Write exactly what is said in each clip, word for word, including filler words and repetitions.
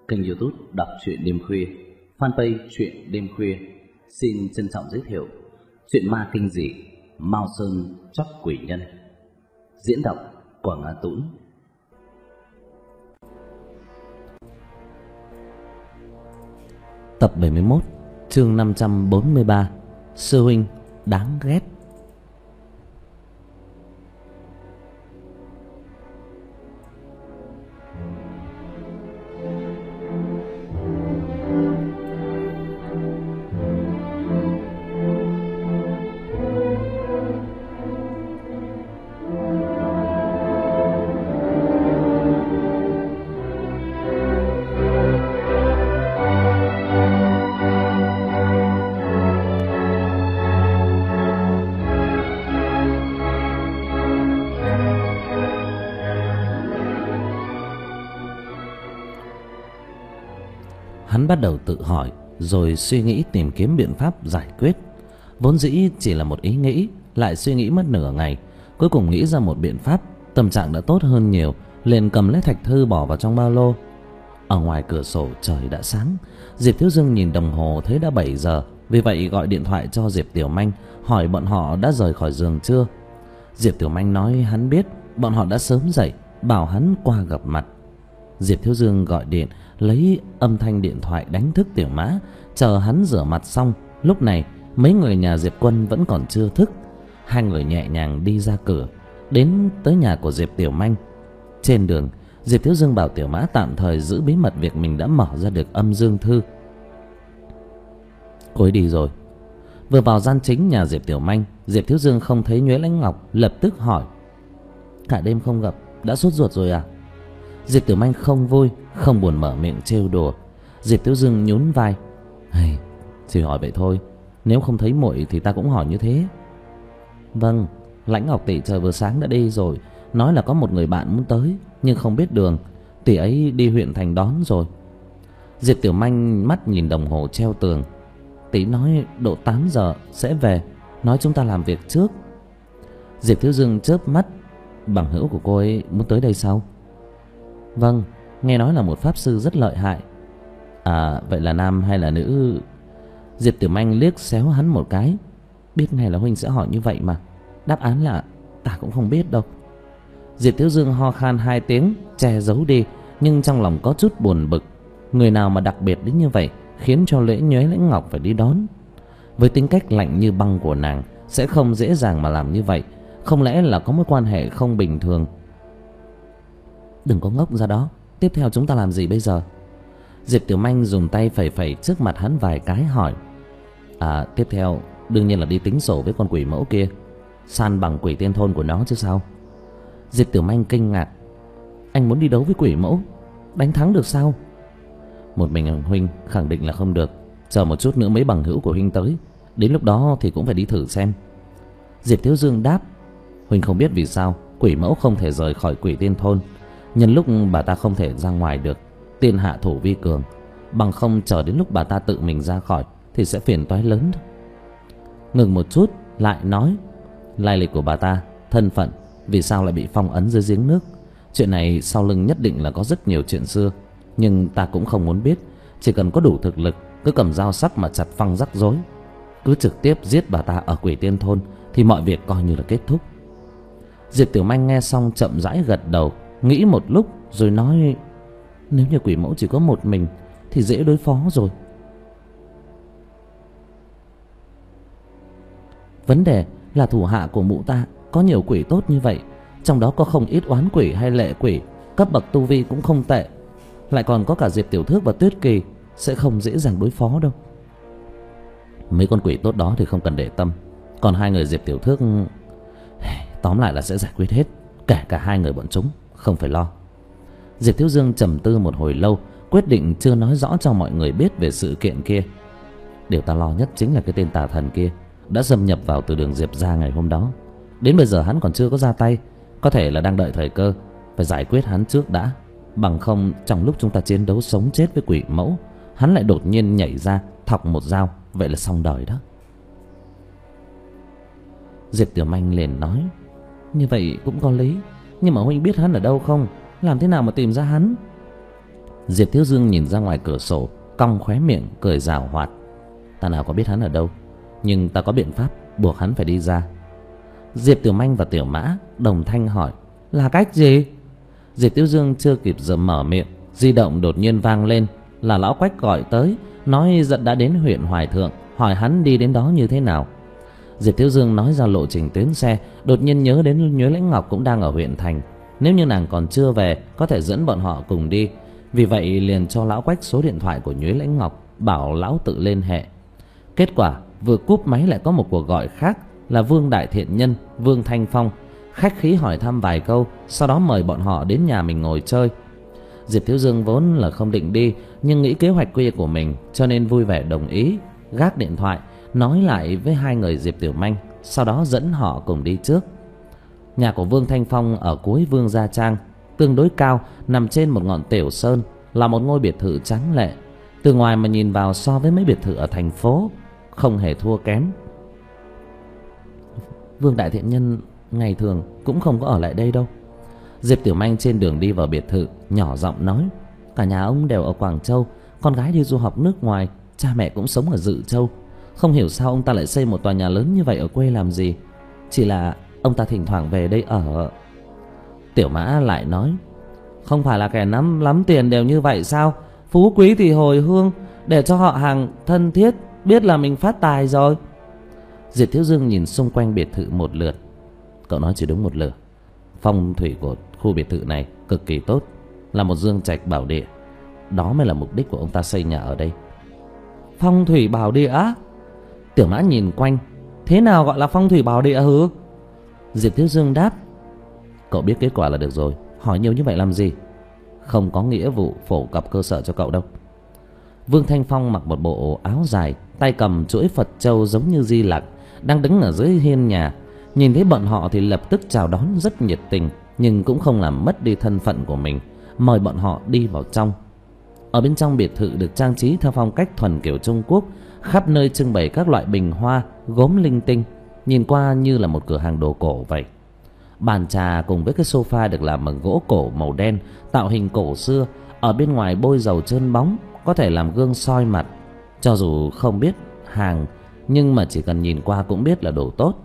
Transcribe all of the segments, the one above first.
kênh YouTube đọc truyện đêm khuya, fanpage truyện đêm khuya xin trân trọng giới thiệu truyện ma kinh dị Mao Sơn Chóc Quỷ Nhân. Diễn đọc Quảng Á Tũng. Tập bảy mươi mốt, chương năm trăm bốn mươi ba. Sư huynh đáng ghét. Hắn bắt đầu tự hỏi, rồi suy nghĩ tìm kiếm biện pháp giải quyết. Vốn dĩ chỉ là một ý nghĩ, lại suy nghĩ mất nửa ngày, cuối cùng nghĩ ra một biện pháp. Tâm trạng đã tốt hơn nhiều, liền cầm lấy thạch thư bỏ vào trong ba lô. Ở ngoài cửa sổ trời đã sáng. Diệp Thiếu Dương nhìn đồng hồ thấy đã bảy giờ, vì vậy gọi điện thoại cho Diệp Tiểu Manh, hỏi bọn họ đã rời khỏi giường chưa. Diệp Tiểu Manh nói hắn biết, bọn họ đã sớm dậy, bảo hắn qua gặp mặt. Diệp Thiếu Dương gọi điện, lấy âm thanh điện thoại đánh thức Tiểu Mã, chờ hắn rửa mặt xong. Lúc này mấy người nhà Diệp Quân vẫn còn chưa thức. Hai người nhẹ nhàng đi ra cửa, đến tới nhà của Diệp Tiểu Manh. Trên đường, Diệp Thiếu Dương bảo Tiểu Mã tạm thời giữ bí mật việc mình đã mở ra được âm dương thư. Cô ấy đi rồi. Vừa vào gian chính nhà Diệp Tiểu Manh, Diệp Thiếu Dương không thấy Nhuế Lãnh Ngọc, lập tức hỏi: cả đêm không gặp, đã sốt ruột rồi à? Diệp Tiểu Manh không vui, không buồn mở miệng trêu đùa. Diệp Thiếu Dương nhún vai: hey, chỉ hỏi vậy thôi, nếu không thấy muội thì ta cũng hỏi như thế. Vâng, Lãnh Ngọc tỷ trời vừa sáng đã đi rồi, nói là có một người bạn muốn tới nhưng không biết đường, tỷ ấy đi huyện thành đón rồi. Diệp Tiểu Manh mắt nhìn đồng hồ treo tường: tỷ nói độ tám giờ sẽ về, nói chúng ta làm việc trước. Diệp Thiếu Dương chớp mắt: bằng hữu của cô ấy muốn tới đây sao? Vâng, nghe nói là một pháp sư rất lợi hại. À, vậy là nam hay là nữ? Diệp Tiểu Manh liếc xéo hắn một cái: biết ngay là huynh sẽ hỏi như vậy mà. Đáp án là ta cũng không biết đâu. Diệp Thiếu Dương ho khan hai tiếng, che giấu đi, nhưng trong lòng có chút buồn bực. Người nào mà đặc biệt đến như vậy, khiến cho Lễ Nhuế Lãnh Ngọc phải đi đón. Với tính cách lạnh như băng của nàng, sẽ không dễ dàng mà làm như vậy. Không lẽ là có mối quan hệ không bình thường? Đừng có ngốc ra đó, tiếp theo chúng ta làm gì bây giờ? Diệp Tiểu Manh dùng tay phẩy phẩy trước mặt hắn vài cái hỏi: À, tiếp theo đương nhiên là đi tính sổ với con quỷ mẫu kia, san bằng quỷ tiên thôn của nó chứ sao. Diệp Tiểu Manh kinh ngạc: anh muốn đi đấu với quỷ mẫu? Đánh thắng được sao? Một mình huynh khẳng định là không được. Chờ một chút nữa mấy bằng hữu của huynh tới, đến lúc đó thì cũng phải đi thử xem. Diệp Thiếu Dương đáp: huynh không biết vì sao quỷ mẫu không thể rời khỏi quỷ tiên thôn. Nhân lúc bà ta không thể ra ngoài được, tiên hạ thủ vi cường, bằng không chờ đến lúc bà ta tự mình ra khỏi thì sẽ phiền toái lớn. Ngừng một chút lại nói: lai lịch của bà ta, thân phận, vì sao lại bị phong ấn dưới giếng nước. Chuyện này sau lưng nhất định là có rất nhiều chuyện xưa, nhưng ta cũng không muốn biết. Chỉ cần có đủ thực lực, cứ cầm dao sắc mà chặt phăng rắc rối, cứ trực tiếp giết bà ta ở quỷ tiên thôn thì mọi việc coi như là kết thúc. Diệp Tiểu Manh nghe xong chậm rãi gật đầu, nghĩ một lúc rồi nói: nếu như quỷ mẫu chỉ có một mình thì dễ đối phó rồi. Vấn đề là thủ hạ của mụ ta có nhiều quỷ tốt như vậy, trong đó có không ít oán quỷ hay lệ quỷ, cấp bậc tu vi cũng không tệ, lại còn có cả Diệp Tiểu Thước và Tuyết Kỳ, sẽ không dễ dàng đối phó đâu. Mấy con quỷ tốt đó thì không cần để tâm, còn hai người Diệp Tiểu Thước, tóm lại là sẽ giải quyết hết, kể cả hai người bọn chúng, không phải lo. Diệp Thiếu Dương trầm tư một hồi lâu, quyết định chưa nói rõ cho mọi người biết về sự kiện kia. Điều ta lo nhất chính là cái tên tà thần kia đã xâm nhập vào từ đường Diệp ra ngày hôm đó. Đến bây giờ hắn còn chưa có ra tay, có thể là đang đợi thời cơ, phải giải quyết hắn trước đã. Bằng không trong lúc chúng ta chiến đấu sống chết với quỷ mẫu, hắn lại đột nhiên nhảy ra thọc một dao, vậy là xong đời đó. Diệp Tiểu Manh liền nói: như vậy cũng có lý, nhưng mà huynh biết hắn ở đâu không? Làm thế nào mà tìm ra hắn? Diệp Thiếu Dương nhìn ra ngoài cửa sổ, cong khóe miệng cười giảo hoạt. Ta nào có biết hắn ở đâu, nhưng ta có biện pháp buộc hắn phải đi ra. Diệp Tiểu Manh và Tiểu Mã đồng thanh hỏi: là cách gì? Diệp Thiếu Dương chưa kịp giờ mở miệng, di động đột nhiên vang lên. Là Lão Quách gọi tới, nói giận đã đến huyện Hoài Thượng, hỏi hắn đi đến đó như thế nào. Diệp Thiếu Dương nói ra lộ trình tuyến xe, đột nhiên nhớ đến Nhuế Lãnh Ngọc cũng đang ở huyện thành. Nếu như nàng còn chưa về, có thể dẫn bọn họ cùng đi. Vì vậy liền cho Lão Quách số điện thoại của Nhuế Lãnh Ngọc, bảo lão tự liên hệ. Kết quả vừa cúp máy lại có một cuộc gọi khác, là Vương Đại Thiện Nhân, Vương Thanh Phong, khách khí hỏi thăm vài câu, sau đó mời bọn họ đến nhà mình ngồi chơi. Diệp Thiếu Dương vốn là không định đi, nhưng nghĩ kế hoạch kia của mình cho nên vui vẻ đồng ý, gác điện thoại, nói lại với hai người Diệp Tiểu Manh, sau đó dẫn họ cùng đi trước. Nhà của Vương Thanh Phong ở cuối Vương Gia Trang, tương đối cao, nằm trên một ngọn tiểu sơn, là một ngôi biệt thự tráng lệ. Từ ngoài mà nhìn vào so với mấy biệt thự ở thành phố không hề thua kém. Vương Đại Thiện Nhân ngày thường cũng không có ở lại đây đâu. Diệp Tiểu Manh trên đường đi vào biệt thự nhỏ giọng nói: cả nhà ông đều ở Quảng Châu, con gái đi du học nước ngoài, cha mẹ cũng sống ở Dự Châu. Không hiểu sao ông ta lại xây một tòa nhà lớn như vậy ở quê làm gì. Chỉ là ông ta thỉnh thoảng về đây ở. Tiểu Mã lại nói: không phải là kẻ nắm lắm tiền đều như vậy sao? Phú quý thì hồi hương, để cho họ hàng thân thiết biết là mình phát tài rồi. Diệp Thiếu Dương nhìn xung quanh biệt thự một lượt. Cậu nói chỉ đúng một lượt. Phong thủy của khu biệt thự này cực kỳ tốt, là một dương trạch bảo địa. Đó mới là mục đích của ông ta xây nhà ở đây. Phong thủy bảo địa á? Tiểu Mã nhìn quanh: thế nào gọi là phong thủy bảo địa hứ? Diệp Thiếu Dương đáp: cậu biết kết quả là được rồi, hỏi nhiều như vậy làm gì? Không có nghĩa vụ phổ cập cơ sở cho cậu đâu. Vương Thanh Phong mặc một bộ áo dài, tay cầm chuỗi Phật châu giống như Di Lặc, đang đứng ở dưới hiên nhà. Nhìn thấy bọn họ thì lập tức chào đón rất nhiệt tình, nhưng cũng không làm mất đi thân phận của mình, mời bọn họ đi vào trong. Ở bên trong biệt thự được trang trí theo phong cách thuần kiểu Trung Quốc, khắp nơi trưng bày các loại bình hoa, gốm linh tinh, nhìn qua như là một cửa hàng đồ cổ vậy. Bàn trà cùng với cái sofa được làm bằng gỗ cổ màu đen, tạo hình cổ xưa, ở bên ngoài bôi dầu trơn bóng, có thể làm gương soi mặt. Cho dù không biết hàng, nhưng mà chỉ cần nhìn qua cũng biết là đồ tốt.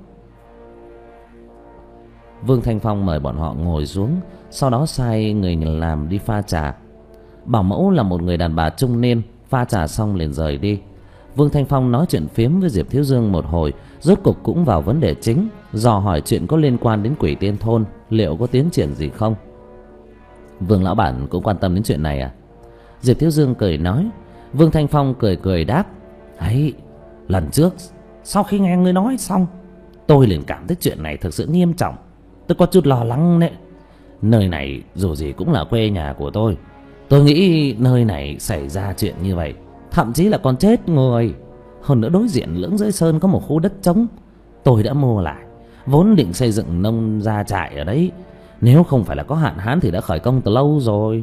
Vương Thanh Phong mời bọn họ ngồi xuống, sau đó sai người làm đi pha trà. Bảo mẫu là một người đàn bà trung niên, pha trà xong liền rời đi. Vương Thanh Phong nói chuyện phiếm với Diệp Thiếu Dương một hồi, rốt cục cũng vào vấn đề chính, dò hỏi chuyện có liên quan đến Quỷ Tiên Thôn, liệu có tiến triển gì không. Vương lão bản cũng quan tâm đến chuyện này à? Diệp Thiếu Dương cười nói. Vương Thanh Phong cười cười đáp: ấy, lần trước sau khi nghe ngươi nói xong, tôi liền cảm thấy chuyện này thực sự nghiêm trọng. Tôi có chút lo lắng đấy. Nơi này dù gì cũng là quê nhà của tôi. Tôi nghĩ nơi này xảy ra chuyện như vậy, thậm chí là còn chết người. Hơn nữa đối diện Lưỡng Giới Sơn có một khu đất trống, tôi đã mua lại, vốn định xây dựng nông gia trại ở đấy. Nếu không phải là có hạn hán thì đã khởi công từ lâu rồi.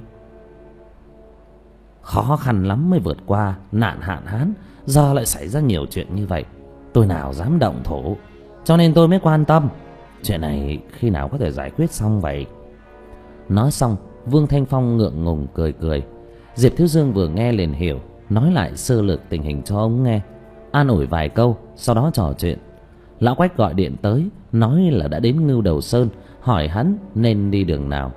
Khó khăn lắm mới vượt qua nạn hạn hán, giờ lại xảy ra nhiều chuyện như vậy, tôi nào dám động thủ. Cho nên tôi mới quan tâm. Chuyện này khi nào có thể giải quyết xong vậy? Nói xong, Vương Thanh Phong ngượng ngùng cười cười. Diệp Thiếu Dương vừa nghe liền hiểu, nói lại sơ lược tình hình cho ông nghe, an ủi vài câu, sau đó trò chuyện. Lão Quách gọi điện tới, nói là đã đến Ngưu Đầu Sơn, hỏi hắn nên đi đường nào.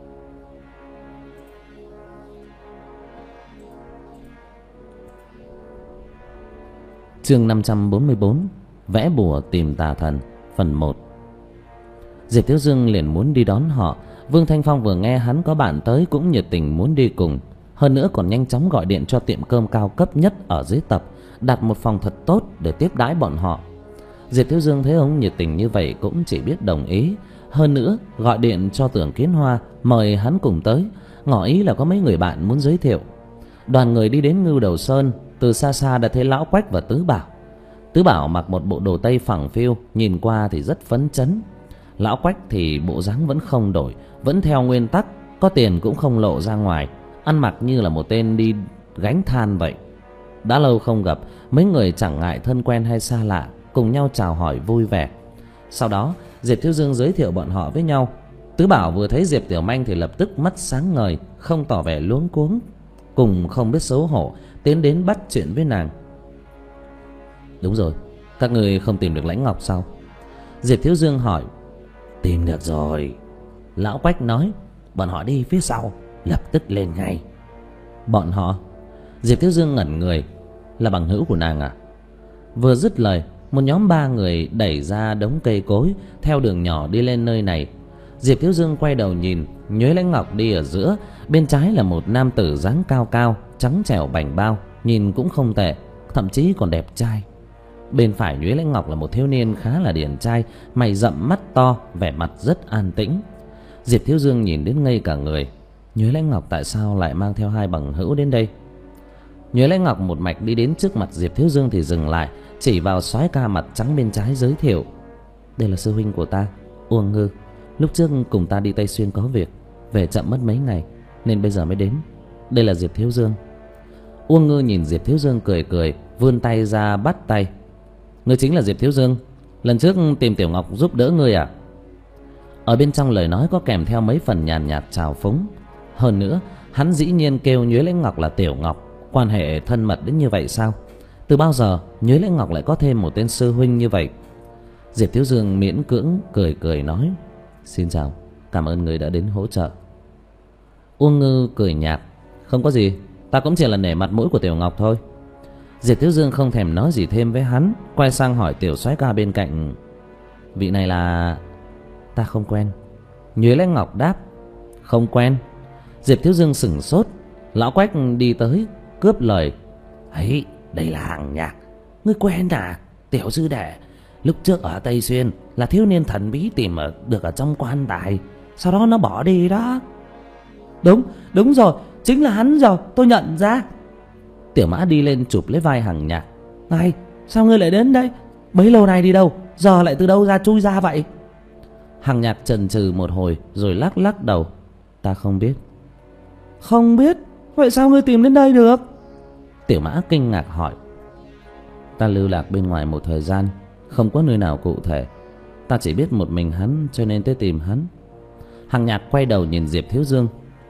Chương năm trăm bốn mươi bốn, vẽ bùa tìm tà thần, phần một. Diệp Thiếu Dương liền muốn đi đón họ. Vương Thanh Phong vừa nghe hắn có bạn tới cũng nhiệt tình muốn đi cùng, hơn nữa còn nhanh chóng gọi điện cho tiệm cơm cao cấp nhất ở dưới tập, đặt một phòng thật tốt để tiếp đãi bọn họ. Diệp Thiếu Dương thấy ông nhiệt tình như vậy cũng chỉ biết đồng ý, hơn nữa gọi điện cho Tưởng Kiến Hoa mời hắn cùng tới, ngỏ ý là có mấy người bạn muốn giới thiệu. Đoàn người đi đến Ngưu Đầu Sơn, từ xa xa đã thấy Lão Quách và Tứ Bảo. Tứ Bảo mặc một bộ đồ tây phẳng phiu, nhìn qua thì rất phấn chấn. Lão Quách thì bộ dáng vẫn không đổi, vẫn theo nguyên tắc, có tiền cũng không lộ ra ngoài, ăn mặc như là một tên đi gánh than vậy. Đã lâu không gặp, mấy người chẳng ngại thân quen hay xa lạ, cùng nhau chào hỏi vui vẻ. Sau đó Diệp Thiếu Dương giới thiệu bọn họ với nhau. Tứ Bảo vừa thấy Diệp Tiểu Manh thì lập tức mắt sáng ngời, không tỏ vẻ luống cuống. cùng không biết xấu hổ tiến đến bắt chuyện với nàng. Đúng rồi, các người không tìm được Lãnh Ngọc sao? Diệp Thiếu Dương hỏi. Tìm được rồi, Lão Quách nói. Bọn họ đi phía sau, lập tức lên ngay. Bọn họ? Diệp Thiếu Dương ngẩn người. Là bằng hữu của nàng à? Vừa dứt lời, một nhóm ba người đẩy ra đống cây cối, theo đường nhỏ đi lên nơi này. Diệp Thiếu Dương quay đầu nhìn, Nhuế Lãnh Ngọc đi ở giữa, bên trái là một nam tử dáng cao cao, trắng trẻo bảnh bao, nhìn cũng không tệ, thậm chí còn đẹp trai. Bên phải Nhuế Lãnh Ngọc là một thiếu niên khá là điển trai, mày rậm mắt to, vẻ mặt rất an tĩnh. Diệp Thiếu Dương nhìn đến ngây cả người. Nhuế Lãnh Ngọc tại sao lại mang theo hai bằng hữu đến đây? Nhuế Lãnh Ngọc một mạch đi đến trước mặt Diệp Thiếu Dương thì dừng lại, chỉ vào soái ca mặt trắng bên trái giới thiệu. Đây là sư huynh của ta, Uông Ngư. Lúc trước cùng ta đi Tây Xuyên có việc, về chậm mất mấy ngày nên bây giờ mới đến. Đây là Diệp Thiếu Dương. Uông Ngư nhìn Diệp Thiếu Dương cười cười, vươn tay ra bắt tay. Ngươi chính là Diệp Thiếu Dương, lần trước tìm Tiểu Ngọc giúp đỡ ngươi à? Ở bên trong lời nói có kèm theo mấy phần nhàn nhạt trào phúng. Hơn nữa, hắn dĩ nhiên kêu Nhuế Lãnh Ngọc là Tiểu Ngọc, quan hệ thân mật đến như vậy sao? Từ bao giờ Nhuế Lãnh Ngọc lại có thêm một tên sư huynh như vậy? Diệp Thiếu Dương miễn cưỡng cười cười nói. Xin chào, cảm ơn người đã đến hỗ trợ. Uông Ngư cười nhạt. Không có gì, ta cũng chỉ là nể mặt mũi của Tiểu Ngọc thôi. Diệp Thiếu Dương không thèm nói gì thêm với hắn, quay sang hỏi tiểu soái ca bên cạnh. Vị này là... Ta không quen. Nhuế Lãnh Ngọc đáp. Không quen? Diệp Thiếu Dương sửng sốt. Lão Quách đi tới cướp lời. Ấy, đây là Hằng Nhạc. Ngươi quen à? Tiểu sư đệ, lúc trước ở Tây Xuyên là thiếu niên thần bí tìm ở, được ở trong quan tài, sau đó nó bỏ đi đó. Đúng, đúng rồi, chính là hắn rồi, tôi nhận ra. Tiểu Mã đi lên chụp lấy vai Hằng Nhạc. Này, sao ngươi lại đến đây? Bấy lâu nay đi đâu? Giờ lại từ đâu ra chui ra vậy? Hằng Nhạc chần chừ một hồi rồi lắc lắc đầu. Ta không biết. Không biết? Vậy sao ngươi tìm đến đây được? Tiểu Mã kinh ngạc hỏi. Ta lưu lạc bên ngoài một thời gian, không có nơi nào cụ thể. Ta chỉ biết một mình hắn cho nên tới tìm hắn. Hằng Nhạc quay đầu nhìn Diệp Thiếu Dương.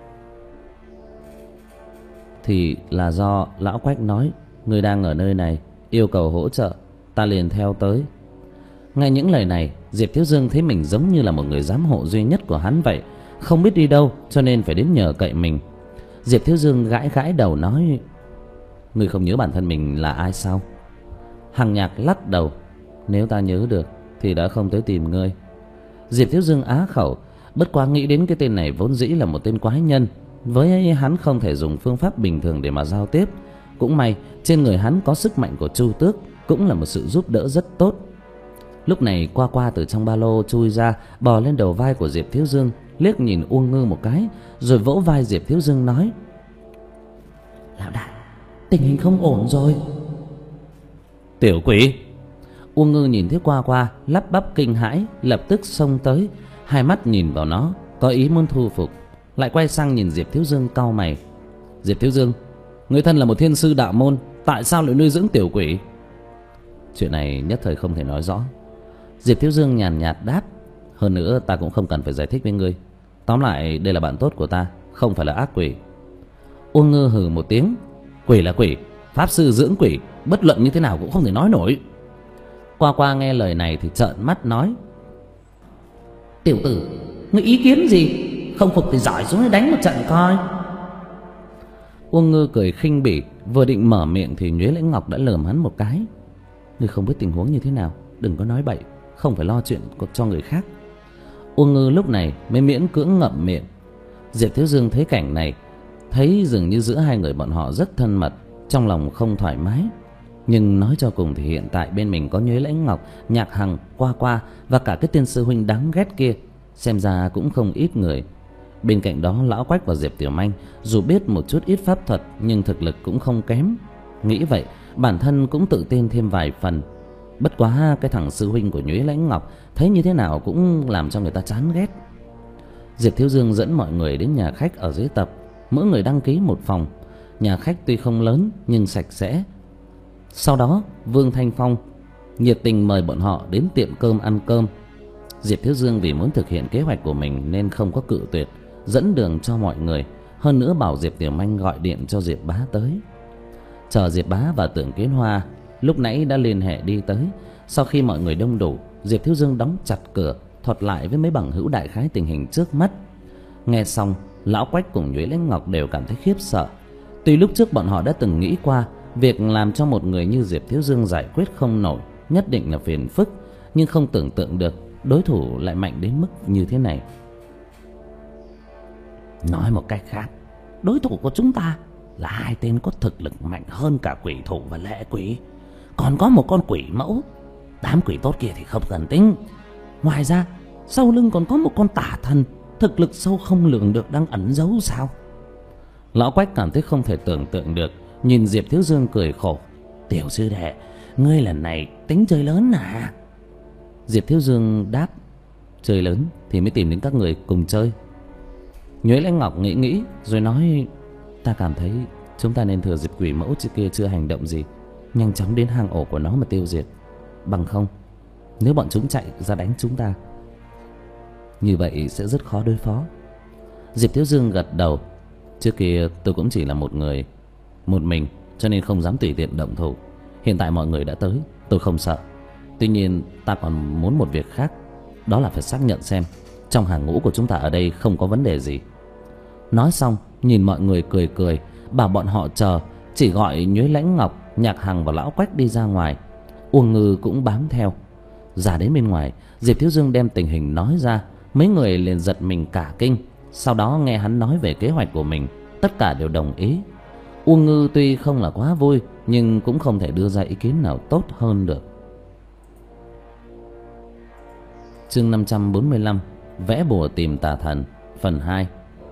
Thì là do Lão Quách nói ngươi đang ở nơi này, yêu cầu hỗ trợ, ta liền theo tới. Nghe những lời này, Diệp Thiếu Dương thấy mình giống như là một người giám hộ duy nhất của hắn vậy, không biết đi đâu cho nên phải đến nhờ cậy mình. Diệp Thiếu Dương gãi gãi đầu nói. Ngươi không nhớ bản thân mình là ai sao? Hằng Nhạc lắc đầu. Nếu ta nhớ được thì đã không tới tìm ngươi. Diệp Thiếu Dương á khẩu, bất quá nghĩ đến cái tên này vốn dĩ là một tên quái nhân, với hắn không thể dùng phương pháp bình thường để mà giao tiếp. Cũng may trên người hắn có sức mạnh của Chu Tước, cũng là một sự giúp đỡ rất tốt. Lúc này Qua Qua từ trong ba lô chui ra, bò lên đầu vai của Diệp Thiếu Dương, liếc nhìn Uông Ngư một cái, rồi vỗ vai Diệp Thiếu Dương nói. Lão đại, tình hình không ổn rồi. Tiểu quỷ! Uông Ngư nhìn thấy Qua Qua lắp bắp kinh hãi, lập tức xông tới, hai mắt nhìn vào nó, có ý muốn thu phục, lại quay sang nhìn Diệp Thiếu Dương cau mày. Diệp Thiếu Dương, người thân là một thiên sư đạo môn, tại sao lại nuôi dưỡng tiểu quỷ? Chuyện này nhất thời không thể nói rõ. Diệp Thiếu Dương nhàn nhạt đáp. Hơn nữa ta cũng không cần phải giải thích với ngươi. Tóm lại đây là bạn tốt của ta, không phải là ác quỷ. Uông Ngư hừ một tiếng. Quỷ là quỷ, pháp sư dưỡng quỷ, bất luận như thế nào cũng không thể nói nổi. Qua Qua nghe lời này thì trợn mắt nói. Tiểu tử, ngươi ý kiến gì? Không phục thì giỏi xuống để đánh một trận coi. Uông Ngư cười khinh bỉ, vừa định mở miệng thì Nhuế Lãnh Ngọc đã lườm hắn một cái. Ngươi không biết tình huống như thế nào, đừng có nói bậy, không phải lo chuyện cho người khác. Uông Ngư lúc này mới miễn cưỡng ngậm miệng. Diệp Thiếu Dương thấy cảnh này, thấy dường như giữa hai người bọn họ rất thân mật, trong lòng không thoải mái. Nhưng nói cho cùng thì hiện tại bên mình có Nhuế Lãnh Ngọc, Nhạc Hằng, Qua Qua và cả cái tên sư huynh đáng ghét kia, xem ra cũng không ít người. Bên cạnh đó Lão Quách và Diệp Tiểu Manh dù biết một chút ít pháp thuật nhưng thực lực cũng không kém. Nghĩ vậy bản thân cũng tự tin thêm vài phần. Bất quá cái thằng sư huynh của Nhuế Lãnh Ngọc thấy như thế nào cũng làm cho người ta chán ghét. Diệp Thiếu Dương dẫn mọi người đến nhà khách ở dưới tập, mỗi người đăng ký một phòng. Nhà khách tuy không lớn nhưng sạch sẽ. Sau đó Vương Thanh Phong nhiệt tình mời bọn họ đến tiệm cơm ăn cơm. Diệp Thiếu Dương vì muốn thực hiện kế hoạch của mình nên không có cự tuyệt, dẫn đường cho mọi người. hơn nữa bảo Diệp Tiểu Manh gọi điện cho Diệp Bá tới. Chờ Diệp Bá và Tưởng Kiến Hoa lúc nãy đã liên hệ đi tới. Sau khi mọi người đông đủ, Diệp Thiếu Dương đóng chặt cửa, thuật lại với mấy bằng hữu đại khái tình hình trước mắt. Nghe xong, Lão Quách cùng Nhuế Lãnh Ngọc đều cảm thấy khiếp sợ. Tuy lúc trước bọn họ đã từng nghĩ qua việc làm cho một người như Diệp Thiếu Dương giải quyết không nổi nhất định là phiền phức, nhưng không tưởng tượng được đối thủ lại mạnh đến mức như thế này. Nói một cách khác, đối thủ của chúng ta là hai tên có thực lực mạnh hơn cả quỷ thủ và lệ quỷ, còn có một con quỷ mẫu. Đám quỷ tốt kia thì không cần tính. Ngoài ra, sau lưng còn có một con tà thần thực lực sâu không lường được đang ẩn giấu sao? Lão Quách cảm thấy không thể tưởng tượng được, nhìn Diệp Thiếu Dương cười khổ. Tiểu sư đệ, ngươi lần này tính chơi lớn à? Diệp Thiếu Dương đáp, chơi lớn thì mới tìm đến các người cùng chơi. Nhuế Lãnh Ngọc nghĩ nghĩ rồi nói, ta cảm thấy chúng ta nên thừa dịp quỷ mẫu trước kia chưa hành động gì, nhanh chóng đến hang ổ của nó mà tiêu diệt. Bằng không, nếu bọn chúng chạy ra đánh chúng ta, như vậy sẽ rất khó đối phó. Diệp Thiếu Dương gật đầu. Trước kia tôi cũng chỉ là một người, một mình, cho nên không dám tùy tiện động thủ. Hiện tại mọi người đã tới, tôi không sợ. Tuy nhiên ta còn muốn một việc khác, đó là phải xác nhận xem trong hàng ngũ của chúng ta ở đây không có vấn đề gì. Nói xong nhìn mọi người cười cười, bảo bọn họ chờ, chỉ gọi Nhuế Lãnh Ngọc, Nhạc Hằng và Lão Quách đi ra ngoài. Uông Ngư cũng bám theo. Ra đến bên ngoài, Diệp Thiếu Dương đem tình hình nói ra. Mấy người liền giật mình cả kinh. Sau đó nghe hắn nói về kế hoạch của mình, tất cả đều đồng ý. Uông Ngư tuy không là quá vui, nhưng cũng không thể đưa ra ý kiến nào tốt hơn được. Chương năm trăm bốn mươi lăm, vẽ bùa tìm tà thần, phần hai.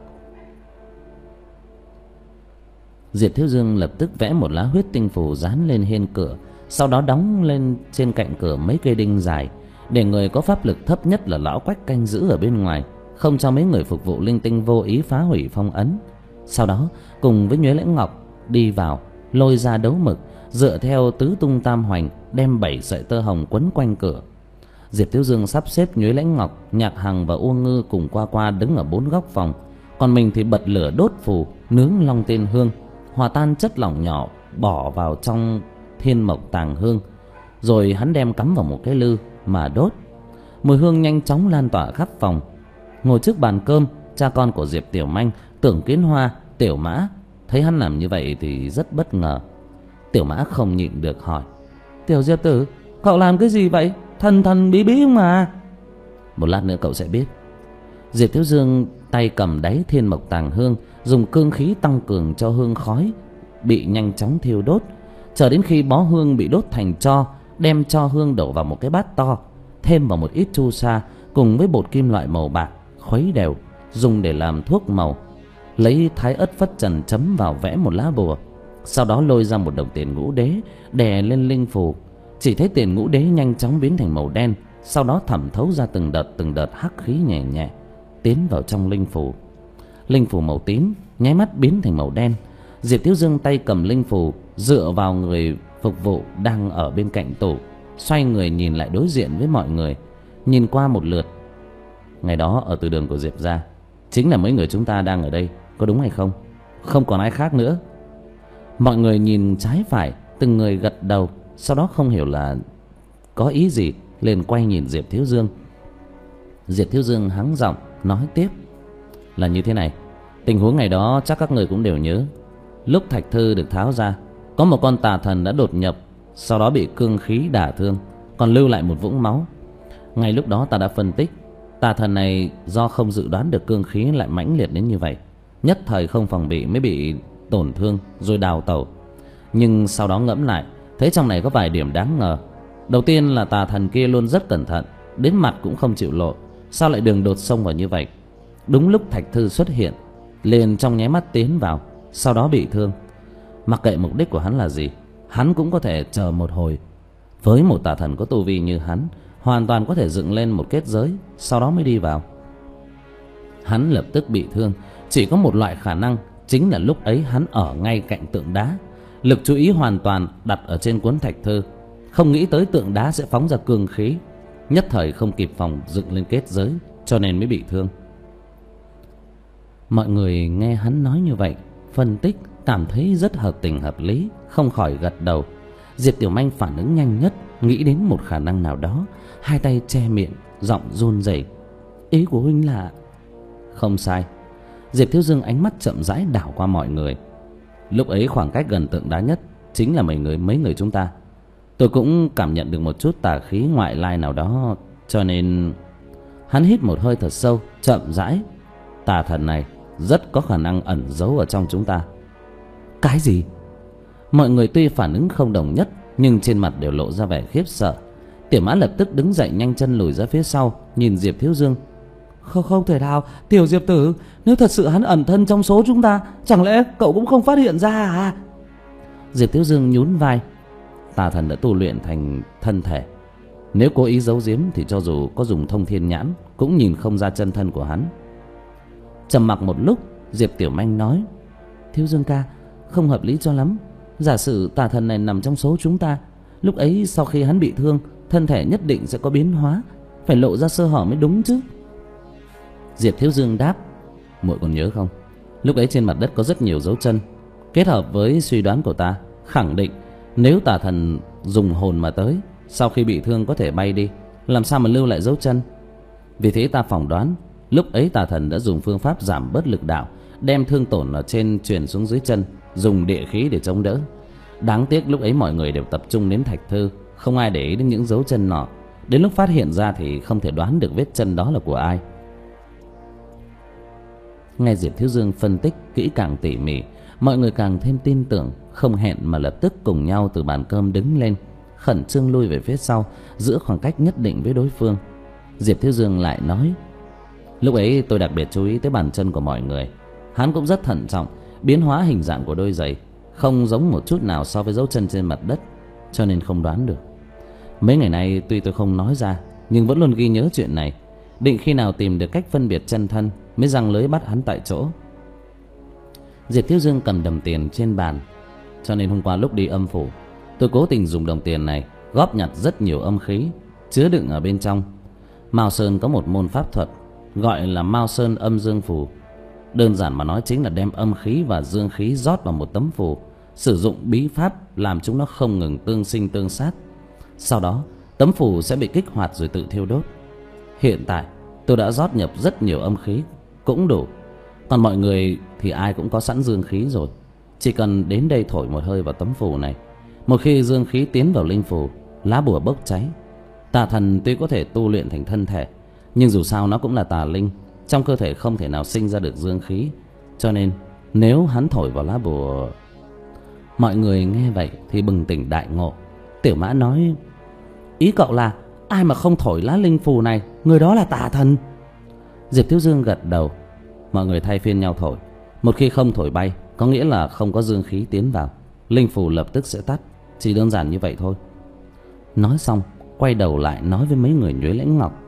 Diệp Thiếu Dương lập tức vẽ một lá huyết tinh phù dán lên hiên cửa, sau đó đóng lên trên cạnh cửa mấy cây đinh dài, để người có pháp lực thấp nhất là Lão Quách canh giữ ở bên ngoài, không cho mấy người phục vụ linh tinh vô ý phá hủy phong ấn. Sau đó cùng với Nhuế Lãnh Ngọc đi vào, lôi ra đấu mực, dựa theo tứ tung tam hoành đem bảy sợi tơ hồng quấn quanh cửa. Diệp Thiếu Dương sắp xếp Nhuế Lãnh Ngọc, Nhạc Hằng và Uông Ngư cùng qua qua đứng ở bốn góc phòng, còn mình thì bật lửa đốt phù, nướng long tên hương, hòa tan chất lỏng nhỏ bỏ vào trong thiên mộc tàng hương, rồi hắn đem cắm vào một cái lư mà đốt. Mùi hương nhanh chóng lan tỏa khắp phòng. Ngồi trước bàn cơm, cha con của Diệp Tiểu Manh, Tưởng Kiến Hoa, Tiểu Mã thấy hắn làm như vậy thì rất bất ngờ. Tiểu Mã không nhịn được hỏi, Tiểu Diệp Tử, cậu làm cái gì vậy? Thần thần bí bí mà. Một lát nữa cậu sẽ biết. Diệp Thiếu Dương tay cầm đáy thiên mộc tàng hương, dùng cương khí tăng cường cho hương khói bị nhanh chóng thiêu đốt, chờ đến khi bó hương bị đốt thành tro, đem tro hương đổ vào một cái bát to, thêm vào một ít chu sa cùng với bột kim loại màu bạc, khuấy đều, dùng để làm thuốc màu. Lấy thái ớt phất trần chấm vào vẽ một lá bùa, sau đó lôi ra một đồng tiền ngũ đế đè lên linh phù. Chỉ thấy tiền ngũ đế nhanh chóng biến thành màu đen, sau đó thẩm thấu ra từng đợt từng đợt hắc khí nhẹ nhẹ tiến vào trong linh phù. Linh phù màu tím nháy mắt biến thành màu đen. Diệp Thiếu Dương tay cầm linh phù, dựa vào người phục vụ đang ở bên cạnh tủ, xoay người nhìn lại đối diện với mọi người, nhìn qua một lượt. Ngày đó ở từ đường của Diệp gia, chính là mấy người chúng ta đang ở đây, có đúng hay không? Không còn ai khác nữa. Mọi người nhìn trái phải, từng người gật đầu, sau đó không hiểu là có ý gì, liền quay nhìn Diệp Thiếu Dương. Diệp Thiếu Dương hắng giọng nói tiếp, là như thế này, tình huống ngày đó chắc các người cũng đều nhớ. Lúc thạch thư được tháo ra, có một con tà thần đã đột nhập, sau đó bị cương khí đả thương, còn lưu lại một vũng máu. Ngay lúc đó ta đã phân tích, tà thần này do không dự đoán được cương khí lại mãnh liệt đến như vậy, nhất thời không phòng bị mới bị tổn thương rồi đào tẩu. Nhưng sau đó ngẫm lại, thấy trong này có vài điểm đáng ngờ. Đầu tiên là tà thần kia luôn rất cẩn thận, đến mặt cũng không chịu lộ, sao lại đường đột xông vào như vậy? Đúng lúc thạch thư xuất hiện, liền trong nháy mắt tiến vào, sau đó bị thương. Mặc kệ mục đích của hắn là gì, hắn cũng có thể chờ một hồi. Với một tà thần có tu vi như hắn, hoàn toàn có thể dựng lên một kết giới, sau đó mới đi vào. Hắn lập tức bị thương, chỉ có một loại khả năng, chính là lúc ấy hắn ở ngay cạnh tượng đá, lực chú ý hoàn toàn đặt ở trên cuốn thạch thư, không nghĩ tới tượng đá sẽ phóng ra cương khí, nhất thời không kịp phòng dựng lên kết giới, cho nên mới bị thương. Mọi người nghe hắn nói như vậy, phân tích cảm thấy rất hợp tình hợp lý, không khỏi gật đầu. Diệp Tiểu Manh phản ứng nhanh nhất, nghĩ đến một khả năng nào đó, hai tay che miệng, giọng run rẩy. Ý của huynh là... Không sai. Diệp Thiếu Dương ánh mắt chậm rãi đảo qua mọi người. Lúc ấy khoảng cách gần tượng đá nhất chính là mấy người mấy người chúng ta. Tôi cũng cảm nhận được một chút tà khí ngoại lai nào đó, cho nên... Hắn hít một hơi thật sâu, chậm rãi. Tà thần này rất có khả năng ẩn giấu ở trong chúng ta. Cái gì? Mọi người tuy phản ứng không đồng nhất, nhưng trên mặt đều lộ ra vẻ khiếp sợ. Tiểu Mã lập tức đứng dậy, nhanh chân lùi ra phía sau, nhìn Diệp Thiếu Dương. Không, không thể nào, Tiểu Diệp tử, nếu thật sự hắn ẩn thân trong số chúng ta, chẳng lẽ cậu cũng không phát hiện ra à? Diệp Thiếu Dương nhún vai. Tà thần đã tu luyện thành thân thể, nếu cố ý giấu giếm thì cho dù có dùng thông thiên nhãn cũng nhìn không ra chân thân của hắn. Trầm mặc một lúc, Diệp Tiểu Manh nói: Thiếu Dương ca, không hợp lý cho lắm. Giả sử tà thần này nằm trong số chúng ta, lúc ấy sau khi hắn bị thương, thân thể nhất định sẽ có biến hóa, phải lộ ra sơ hở mới đúng chứ. Diệp Thiếu Dương đáp: Muội còn nhớ không, lúc ấy trên mặt đất có rất nhiều dấu chân. Kết hợp với suy đoán của ta, khẳng định nếu tà thần dùng hồn mà tới, sau khi bị thương có thể bay đi, làm sao mà lưu lại dấu chân. Vì thế ta phỏng đoán lúc ấy tà thần đã dùng phương pháp giảm bớt lực đạo, đem thương tổn ở trên truyền xuống dưới chân, dùng địa khí để chống đỡ. Đáng tiếc lúc ấy mọi người đều tập trung đến thạch thư, không ai để ý đến những dấu chân nọ. Đến lúc phát hiện ra thì không thể đoán được vết chân đó là của ai. Nghe Diệp Thiếu Dương phân tích kỹ càng tỉ mỉ, mọi người càng thêm tin tưởng, không hẹn mà lập tức cùng nhau từ bàn cơm đứng lên, khẩn trương lui về phía sau, giữ khoảng cách nhất định với đối phương. Diệp Thiếu Dương lại nói: Lúc ấy tôi đặc biệt chú ý tới bàn chân của mọi người. Hắn cũng rất thận trọng, biến hóa hình dạng của đôi giày không giống một chút nào so với dấu chân trên mặt đất, cho nên không đoán được. Mấy ngày nay tuy tôi không nói ra, nhưng vẫn luôn ghi nhớ chuyện này, định khi nào tìm được cách phân biệt chân thân mới giăng lưới bắt hắn tại chỗ. Diệp Thiếu Dương cầm đồng tiền trên bàn, cho nên hôm qua lúc đi âm phủ, tôi cố tình dùng đồng tiền này góp nhặt rất nhiều âm khí chứa đựng ở bên trong. Mao Sơn có một môn pháp thuật gọi là Mao Sơn âm dương phù. Đơn giản mà nói chính là đem âm khí và dương khí rót vào một tấm phù, sử dụng bí pháp làm chúng nó không ngừng tương sinh tương sát. Sau đó tấm phù sẽ bị kích hoạt rồi tự thiêu đốt. Hiện tại tôi đã rót nhập rất nhiều âm khí, cũng đủ. Còn mọi người thì ai cũng có sẵn dương khí rồi, chỉ cần đến đây thổi một hơi vào tấm phù này. Một khi dương khí tiến vào linh phù, lá bùa bốc cháy. Tà thần tuy có thể tu luyện thành thân thể, nhưng dù sao nó cũng là tà linh, trong cơ thể không thể nào sinh ra được dương khí, cho nên nếu hắn thổi vào lá bùa... Mọi người nghe vậy thì bừng tỉnh đại ngộ. Tiểu Mã nói: Ý cậu là ai mà không thổi lá linh phù này, người đó là tà thần. Diệp Thiếu Dương gật đầu. Mọi người thay phiên nhau thổi. Một khi không thổi bay, có nghĩa là không có dương khí tiến vào, linh phù lập tức sẽ tắt. Chỉ đơn giản như vậy thôi. Nói xong quay đầu lại nói với mấy người Nhuế Lãnh Ngọc: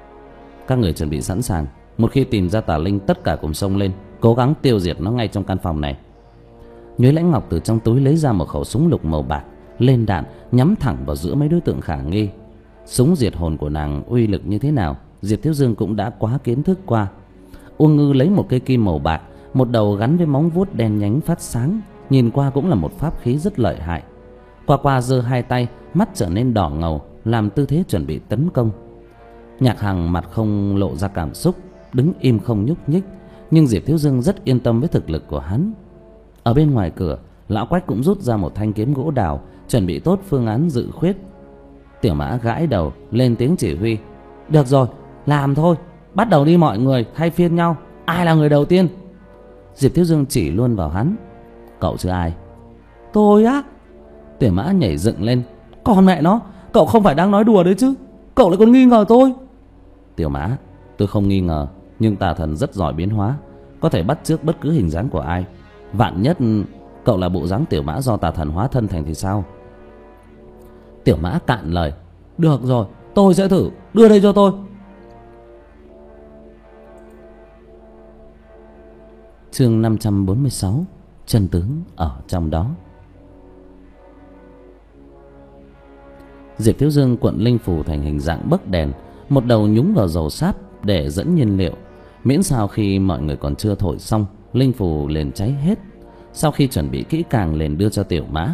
Các người chuẩn bị sẵn sàng, một khi tìm ra tà linh tất cả cùng xông lên, cố gắng tiêu diệt nó ngay trong căn phòng này. Nhuế Lãnh Ngọc từ trong túi lấy ra một khẩu súng lục màu bạc, lên đạn nhắm thẳng vào giữa mấy đối tượng khả nghi. Súng diệt hồn của nàng uy lực như thế nào, Diệp Thiếu Dương cũng đã quá kiến thức qua. Uông Ngư lấy một cây kim màu bạc, một đầu gắn với móng vuốt đen nhánh phát sáng, nhìn qua cũng là một pháp khí rất lợi hại. Qua qua giơ hai tay, mắt trở nên đỏ ngầu, làm tư thế chuẩn bị tấn công. Nhạc Hằng mặt không lộ ra cảm xúc, đứng im không nhúc nhích, nhưng Diệp Thiếu Dương rất yên tâm với thực lực của hắn. Ở bên ngoài cửa, Lão Quách cũng rút ra một thanh kiếm gỗ đào, chuẩn bị tốt phương án dự khuyết. Tiểu Mã gãi đầu lên tiếng chỉ huy: Được rồi, làm thôi, bắt đầu đi mọi người, thay phiên nhau, ai là người đầu tiên? Diệp Thiếu Dương chỉ luôn vào hắn: Cậu chứ ai? Tôi á? Tiểu Mã nhảy dựng lên: Còn mẹ nó, cậu không phải đang nói đùa đấy chứ? Cậu lại còn nghi ngờ tôi? Tiểu Mã, tôi không nghi ngờ, nhưng tà thần rất giỏi biến hóa, có thể bắt chước bất cứ hình dáng của ai. Vạn nhất cậu là bộ dáng Tiểu Mã do tà thần hóa thân thành thì sao? Tiểu Mã cạn lời: Được rồi, tôi sẽ thử, đưa đây cho tôi. Chương năm trăm bốn mươi sáu, chân tướng ở trong đó. Diệp Thiếu Dương cuộn linh phù thành hình dạng bấc đèn, một đầu nhúng vào dầu sáp để dẫn nhiên liệu, Miễn sao khi mọi người còn chưa thổi xong, linh phù liền cháy hết. Sau khi chuẩn bị kỹ càng liền đưa cho Tiểu Mã.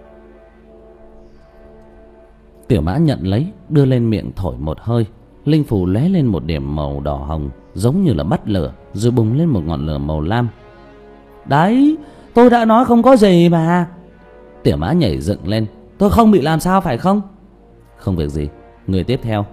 Tiểu Mã nhận lấy, đưa lên miệng thổi một hơi. Linh phù lóe lên một điểm màu đỏ hồng, giống như là bắt lửa, rồi bùng lên một ngọn lửa màu lam. Đấy, tôi đã nói không có gì mà. Tiểu Mã nhảy dựng lên. Tôi không bị làm sao phải không? Không việc gì. Người tiếp theo.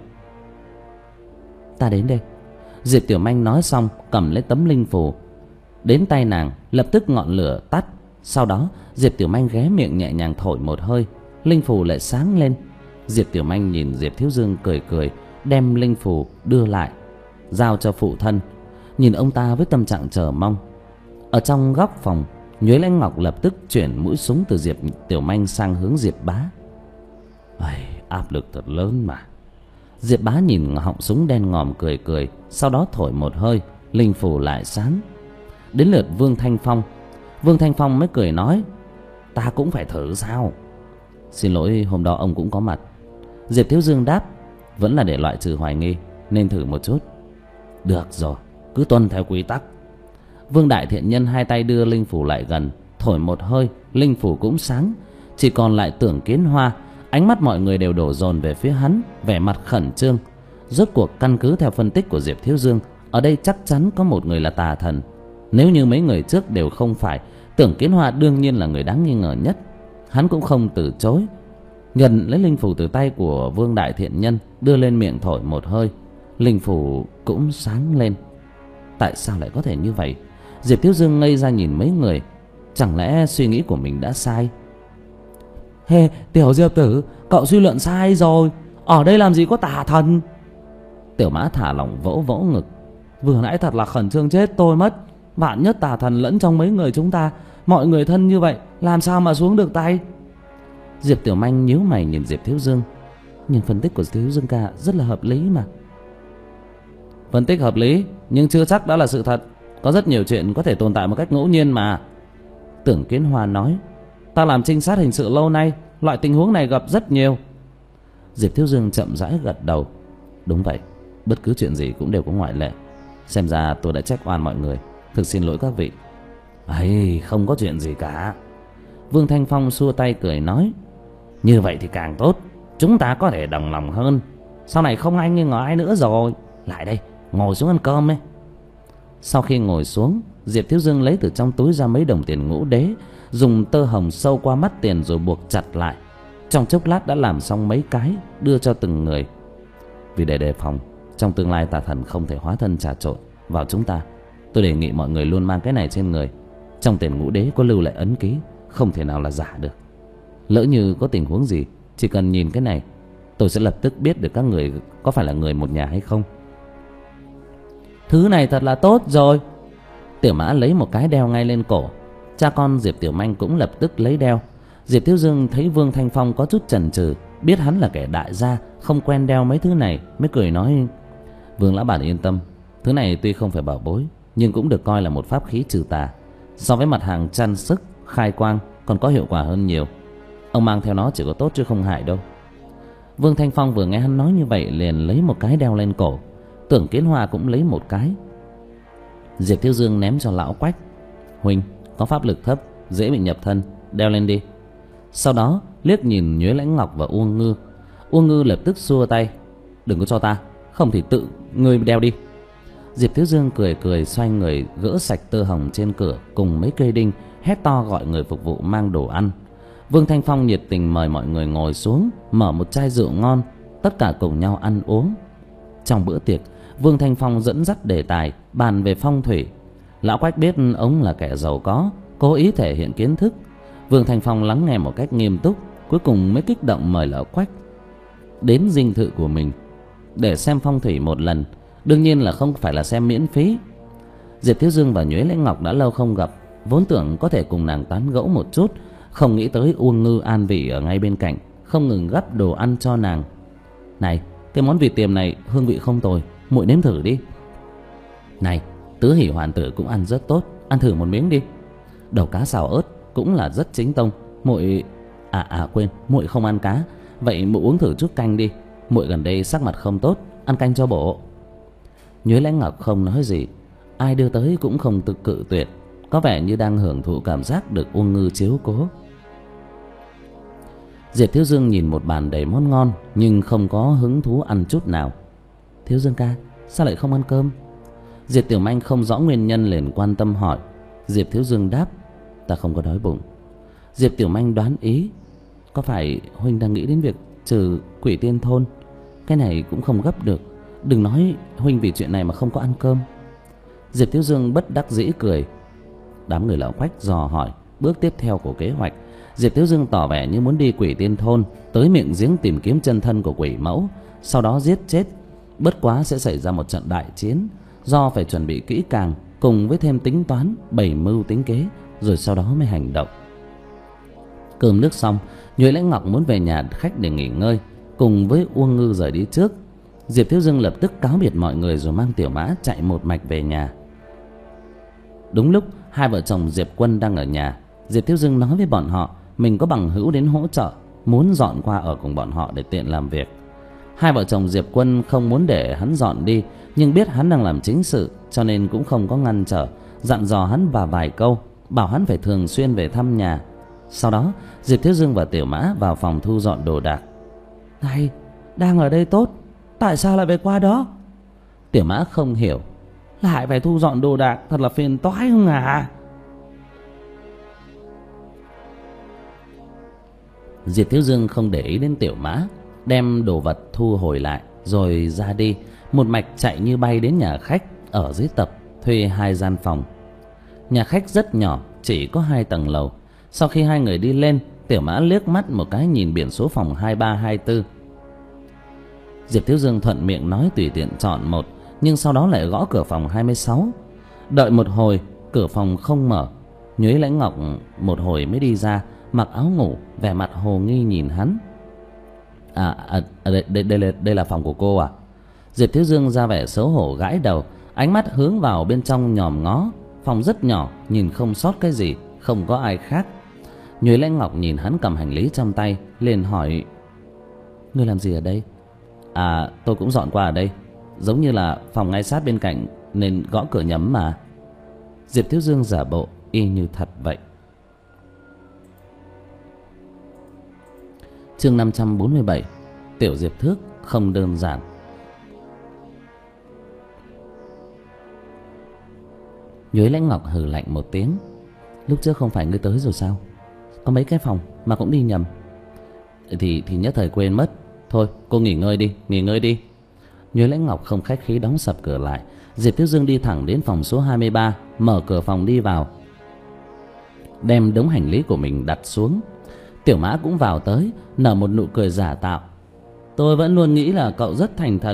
Ta đến đây. Diệp Tiểu Manh nói xong cầm lấy tấm linh phù. Đến tay nàng, lập tức ngọn lửa tắt. Sau đó Diệp Tiểu Manh ghé miệng nhẹ nhàng thổi một hơi, linh phù lại sáng lên. Diệp Tiểu Manh nhìn Diệp Thiếu Dương cười cười, đem linh phù đưa lại, giao cho phụ thân. Nhìn ông ta với tâm trạng chờ mong. Ở trong góc phòng, Nhuế Lãnh Ngọc lập tức chuyển mũi súng từ Diệp Tiểu Manh sang hướng Diệp Bá. Ây, áp lực thật lớn mà. Diệp Bá nhìn họng súng đen ngòm cười cười, sau đó thổi một hơi, linh phù lại sáng. Đến lượt Vương Thanh Phong. Vương Thanh Phong mới cười nói, ta cũng phải thử sao? Xin lỗi, hôm đó ông cũng có mặt. Diệp Thiếu Dương đáp, vẫn là để loại trừ hoài nghi, nên thử một chút. Được rồi, cứ tuân theo quy tắc. Vương Đại Thiện Nhân hai tay đưa linh phù lại gần, thổi một hơi, linh phù cũng sáng. Chỉ còn lại Tưởng Kiến Hoa. Ánh mắt mọi người đều đổ dồn về phía hắn, vẻ mặt khẩn trương. Rốt cuộc căn cứ theo phân tích của Diệp Thiếu Dương, ở đây chắc chắn có một người là tà thần. Nếu như mấy người trước đều không phải, Tưởng Kiến Hoa đương nhiên là người đáng nghi ngờ nhất. Hắn cũng không từ chối, nhận lấy linh phù từ tay của Vương Đại Thiện Nhân, đưa lên miệng thổi một hơi, linh phù cũng sáng lên. Tại sao lại có thể như vậy? Diệp Thiếu Dương ngây ra nhìn mấy người. Chẳng lẽ suy nghĩ của mình đã sai? Hê, Tiểu Diệp tử, cậu suy luận sai rồi. Ở đây làm gì có tà thần? Tiểu Mã thả lỏng vỗ vỗ ngực. Vừa nãy thật là khẩn trương chết tôi mất. Vạn nhất tà thần lẫn trong mấy người chúng ta, mọi người thân như vậy, làm sao mà xuống được tay? Diệp Tiểu Manh nhíu mày nhìn Diệp Thiếu Dương. Nhưng phân tích của Thiếu Dương ca rất là hợp lý mà. Phân tích hợp lý, nhưng chưa chắc đó là sự thật. Có rất nhiều chuyện có thể tồn tại một cách ngẫu nhiên mà. Tưởng Kiến Hoa nói, ta làm trinh sát hình sự lâu nay, loại tình huống này gặp rất nhiều. Diệp Thiếu Dương chậm rãi gật đầu. Đúng vậy, bất cứ chuyện gì cũng đều có ngoại lệ. Xem ra tôi đã trách oan mọi người, thực xin lỗi các vị. Ấy, không có chuyện gì cả. Vương Thanh Phong xua tay cười nói, như vậy thì càng tốt, chúng ta có thể đồng lòng hơn. Sau này không ai nghi ngờ ai nữa rồi. Lại đây, ngồi xuống ăn cơm ấy. Sau khi ngồi xuống, Diệp Thiếu Dương lấy từ trong túi ra mấy đồng tiền ngũ đế, dùng tơ hồng sâu qua mắt tiền rồi buộc chặt lại. Trong chốc lát đã làm xong mấy cái, đưa cho từng người. Vì để đề phòng trong tương lai tà thần không thể hóa thân trà trộn vào chúng ta, tôi đề nghị mọi người luôn mang cái này trên người. Trong tiền ngũ đế có lưu lại ấn ký, không thể nào là giả được. Lỡ như có tình huống gì, chỉ cần nhìn cái này, tôi sẽ lập tức biết được các người có phải là người một nhà hay không. Thứ này thật là tốt rồi. Tiểu Mã lấy một cái đeo ngay lên cổ. Cha con Diệp Tiểu Manh cũng lập tức lấy đeo. Diệp Thiếu Dương thấy Vương Thanh Phong có chút chần chừ, biết hắn là kẻ đại gia, không quen đeo mấy thứ này, mới cười nói, Vương lão bản yên tâm, thứ này tuy không phải bảo bối, nhưng cũng được coi là một pháp khí trừ tà. So với mặt hàng trang sức, khai quang còn có hiệu quả hơn nhiều. Ông mang theo nó chỉ có tốt chứ không hại đâu. Vương Thanh Phong vừa nghe hắn nói như vậy liền lấy một cái đeo lên cổ. Tưởng Kiến Hoa cũng lấy một cái. Diệp Thiếu Dương ném cho lão Quách, huynh có pháp lực thấp, dễ bị nhập thân, đeo lên đi. Sau đó liếc nhìn Nhuế Lãnh Ngọc và Uông Ngư. Uông Ngư lập tức xua tay, đừng có cho ta, không thì tự ngươi đeo đi. Diệp Thiếu Dương cười cười xoay người gỡ sạch tơ hồng trên cửa cùng mấy cây đinh, hét to gọi người phục vụ mang đồ ăn. Vương Thanh Phong nhiệt tình mời mọi người ngồi xuống, mở một chai rượu ngon, tất cả cùng nhau ăn uống. Trong bữa tiệc, Vương Thanh Phong dẫn dắt đề tài bàn về phong thủy. Lão Quách biết ông là kẻ giàu có, cố ý thể hiện kiến thức. Vương Thanh Phong lắng nghe một cách nghiêm túc, cuối cùng mới kích động mời Lão Quách đến dinh thự của mình để xem phong thủy một lần. Đương nhiên là không phải là xem miễn phí. Diệp Thiếu Dương và Nhuế Lãnh Ngọc đã lâu không gặp, vốn tưởng có thể cùng nàng tán gẫu một chút, không nghĩ tới Uông Ngư an vị ở ngay bên cạnh, không ngừng gắp đồ ăn cho nàng. Này, cái món vịt tiềm này hương vị không tồi, muội nếm thử đi. Này, Tứ Hỷ Hoàn Tử cũng ăn rất tốt, ăn thử một miếng đi. Đầu cá xào ớt cũng là rất chính tông, muội à à quên, muội không ăn cá, vậy muội uống thử chút canh đi. Muội gần đây sắc mặt không tốt, ăn canh cho bổ. Nhuế Lãnh Ngọc không nói gì, ai đưa tới cũng không tự cự tuyệt, có vẻ như đang hưởng thụ cảm giác được Uông Ngư chiếu cố. Diệp Thiếu Dương nhìn một bàn đầy món ngon nhưng không có hứng thú ăn chút nào. Thiếu Dương ca, sao lại không ăn cơm? Diệp Tiểu Manh không rõ nguyên nhân liền quan tâm hỏi. Diệp Thiếu Dương đáp, ta không có đói bụng. Diệp Tiểu Manh đoán ý, có phải huynh đang nghĩ đến việc trừ quỷ tiên thôn? Cái này cũng không gấp được, đừng nói huynh vì chuyện này mà không có ăn cơm. Diệp Thiếu Dương bất đắc dĩ cười. Đám người lão Quách dò hỏi bước tiếp theo của kế hoạch. Diệp Thiếu Dương tỏ vẻ như muốn đi quỷ tiên thôn, tới miệng giếng tìm kiếm chân thân của quỷ mẫu, sau đó giết chết. Bất quá sẽ xảy ra một trận đại chiến, do phải chuẩn bị kỹ càng, cùng với thêm tính toán, bày mưu tính kế, rồi sau đó mới hành động. Cơm nước xong, Nhuế Lãnh Ngọc muốn về nhà khách để nghỉ ngơi, cùng với Uông Ngư rời đi trước. Diệp Thiếu Dương lập tức cáo biệt mọi người rồi mang Tiểu Mã chạy một mạch về nhà. Đúng lúc hai vợ chồng Diệp Quân đang ở nhà, Diệp Thiếu Dương nói với bọn họ mình có bằng hữu đến hỗ trợ, muốn dọn qua ở cùng bọn họ để tiện làm việc. Hai vợ chồng Diệp Quân không muốn để hắn dọn đi, nhưng biết hắn đang làm chính sự cho nên cũng không có ngăn trở, dặn dò hắn và vài câu, bảo hắn phải thường xuyên về thăm nhà. Sau đó Diệp Thiếu Dương và Tiểu Mã vào phòng thu dọn đồ đạc. Này, đang ở đây tốt, tại sao lại về qua đó? Tiểu Mã không hiểu. Lại phải thu dọn đồ đạc, thật là phiền toái không à? Diệp Thiếu Dương không để ý đến Tiểu Mã, đem đồ vật thu hồi lại rồi ra đi, một mạch chạy như bay đến nhà khách ở dưới tập, thuê hai gian phòng. Nhà khách rất nhỏ, chỉ có hai tầng lầu. Sau khi hai người đi lên, Tiểu Mã liếc mắt một cái nhìn biển số phòng hai ba hai tư. Diệp Thiếu Dương thuận miệng nói tùy tiện chọn một, nhưng sau đó lại gõ cửa phòng hai mươi sáu. Đợi một hồi, cửa phòng không mở. Nhuế Lãnh Ngọc một hồi mới đi ra, mặc áo ngủ, vẻ mặt hồ nghi nhìn hắn. À, à đây, đây, đây, là, đây là phòng của cô à? Diệp Thiếu Dương ra vẻ xấu hổ gãi đầu, ánh mắt hướng vào bên trong nhòm ngó. Phòng rất nhỏ, nhìn không sót cái gì, không có ai khác. Nhuế Lãnh Ngọc nhìn hắn cầm hành lý trong tay, liền hỏi: ngươi làm gì ở đây? À, tôi cũng dọn qua ở đây, giống như là phòng ngay sát bên cạnh nên gõ cửa nhầm mà. Diệp Thiếu Dương giả bộ y như thật vậy. Chương năm trăm bốn mươi bảy. Tiểu Diệp Thước không đơn giản. Nhuế Lãnh Ngọc hừ lạnh một tiếng. Lúc trước không phải ngươi tới rồi sao? Có mấy cái phòng mà cũng đi nhầm. Thì thì nhất thời quên mất. Thôi cô nghỉ ngơi đi, nghỉ ngơi đi. Nhuế Lãnh Ngọc không khách khí đóng sập cửa lại. Diệp Thiếu Dương đi thẳng đến phòng số hai mươi ba, mở cửa phòng đi vào, đem đống hành lý của mình đặt xuống. Tiểu Mã cũng vào tới, nở một nụ cười giả tạo. Tôi vẫn luôn nghĩ là cậu rất thành thật,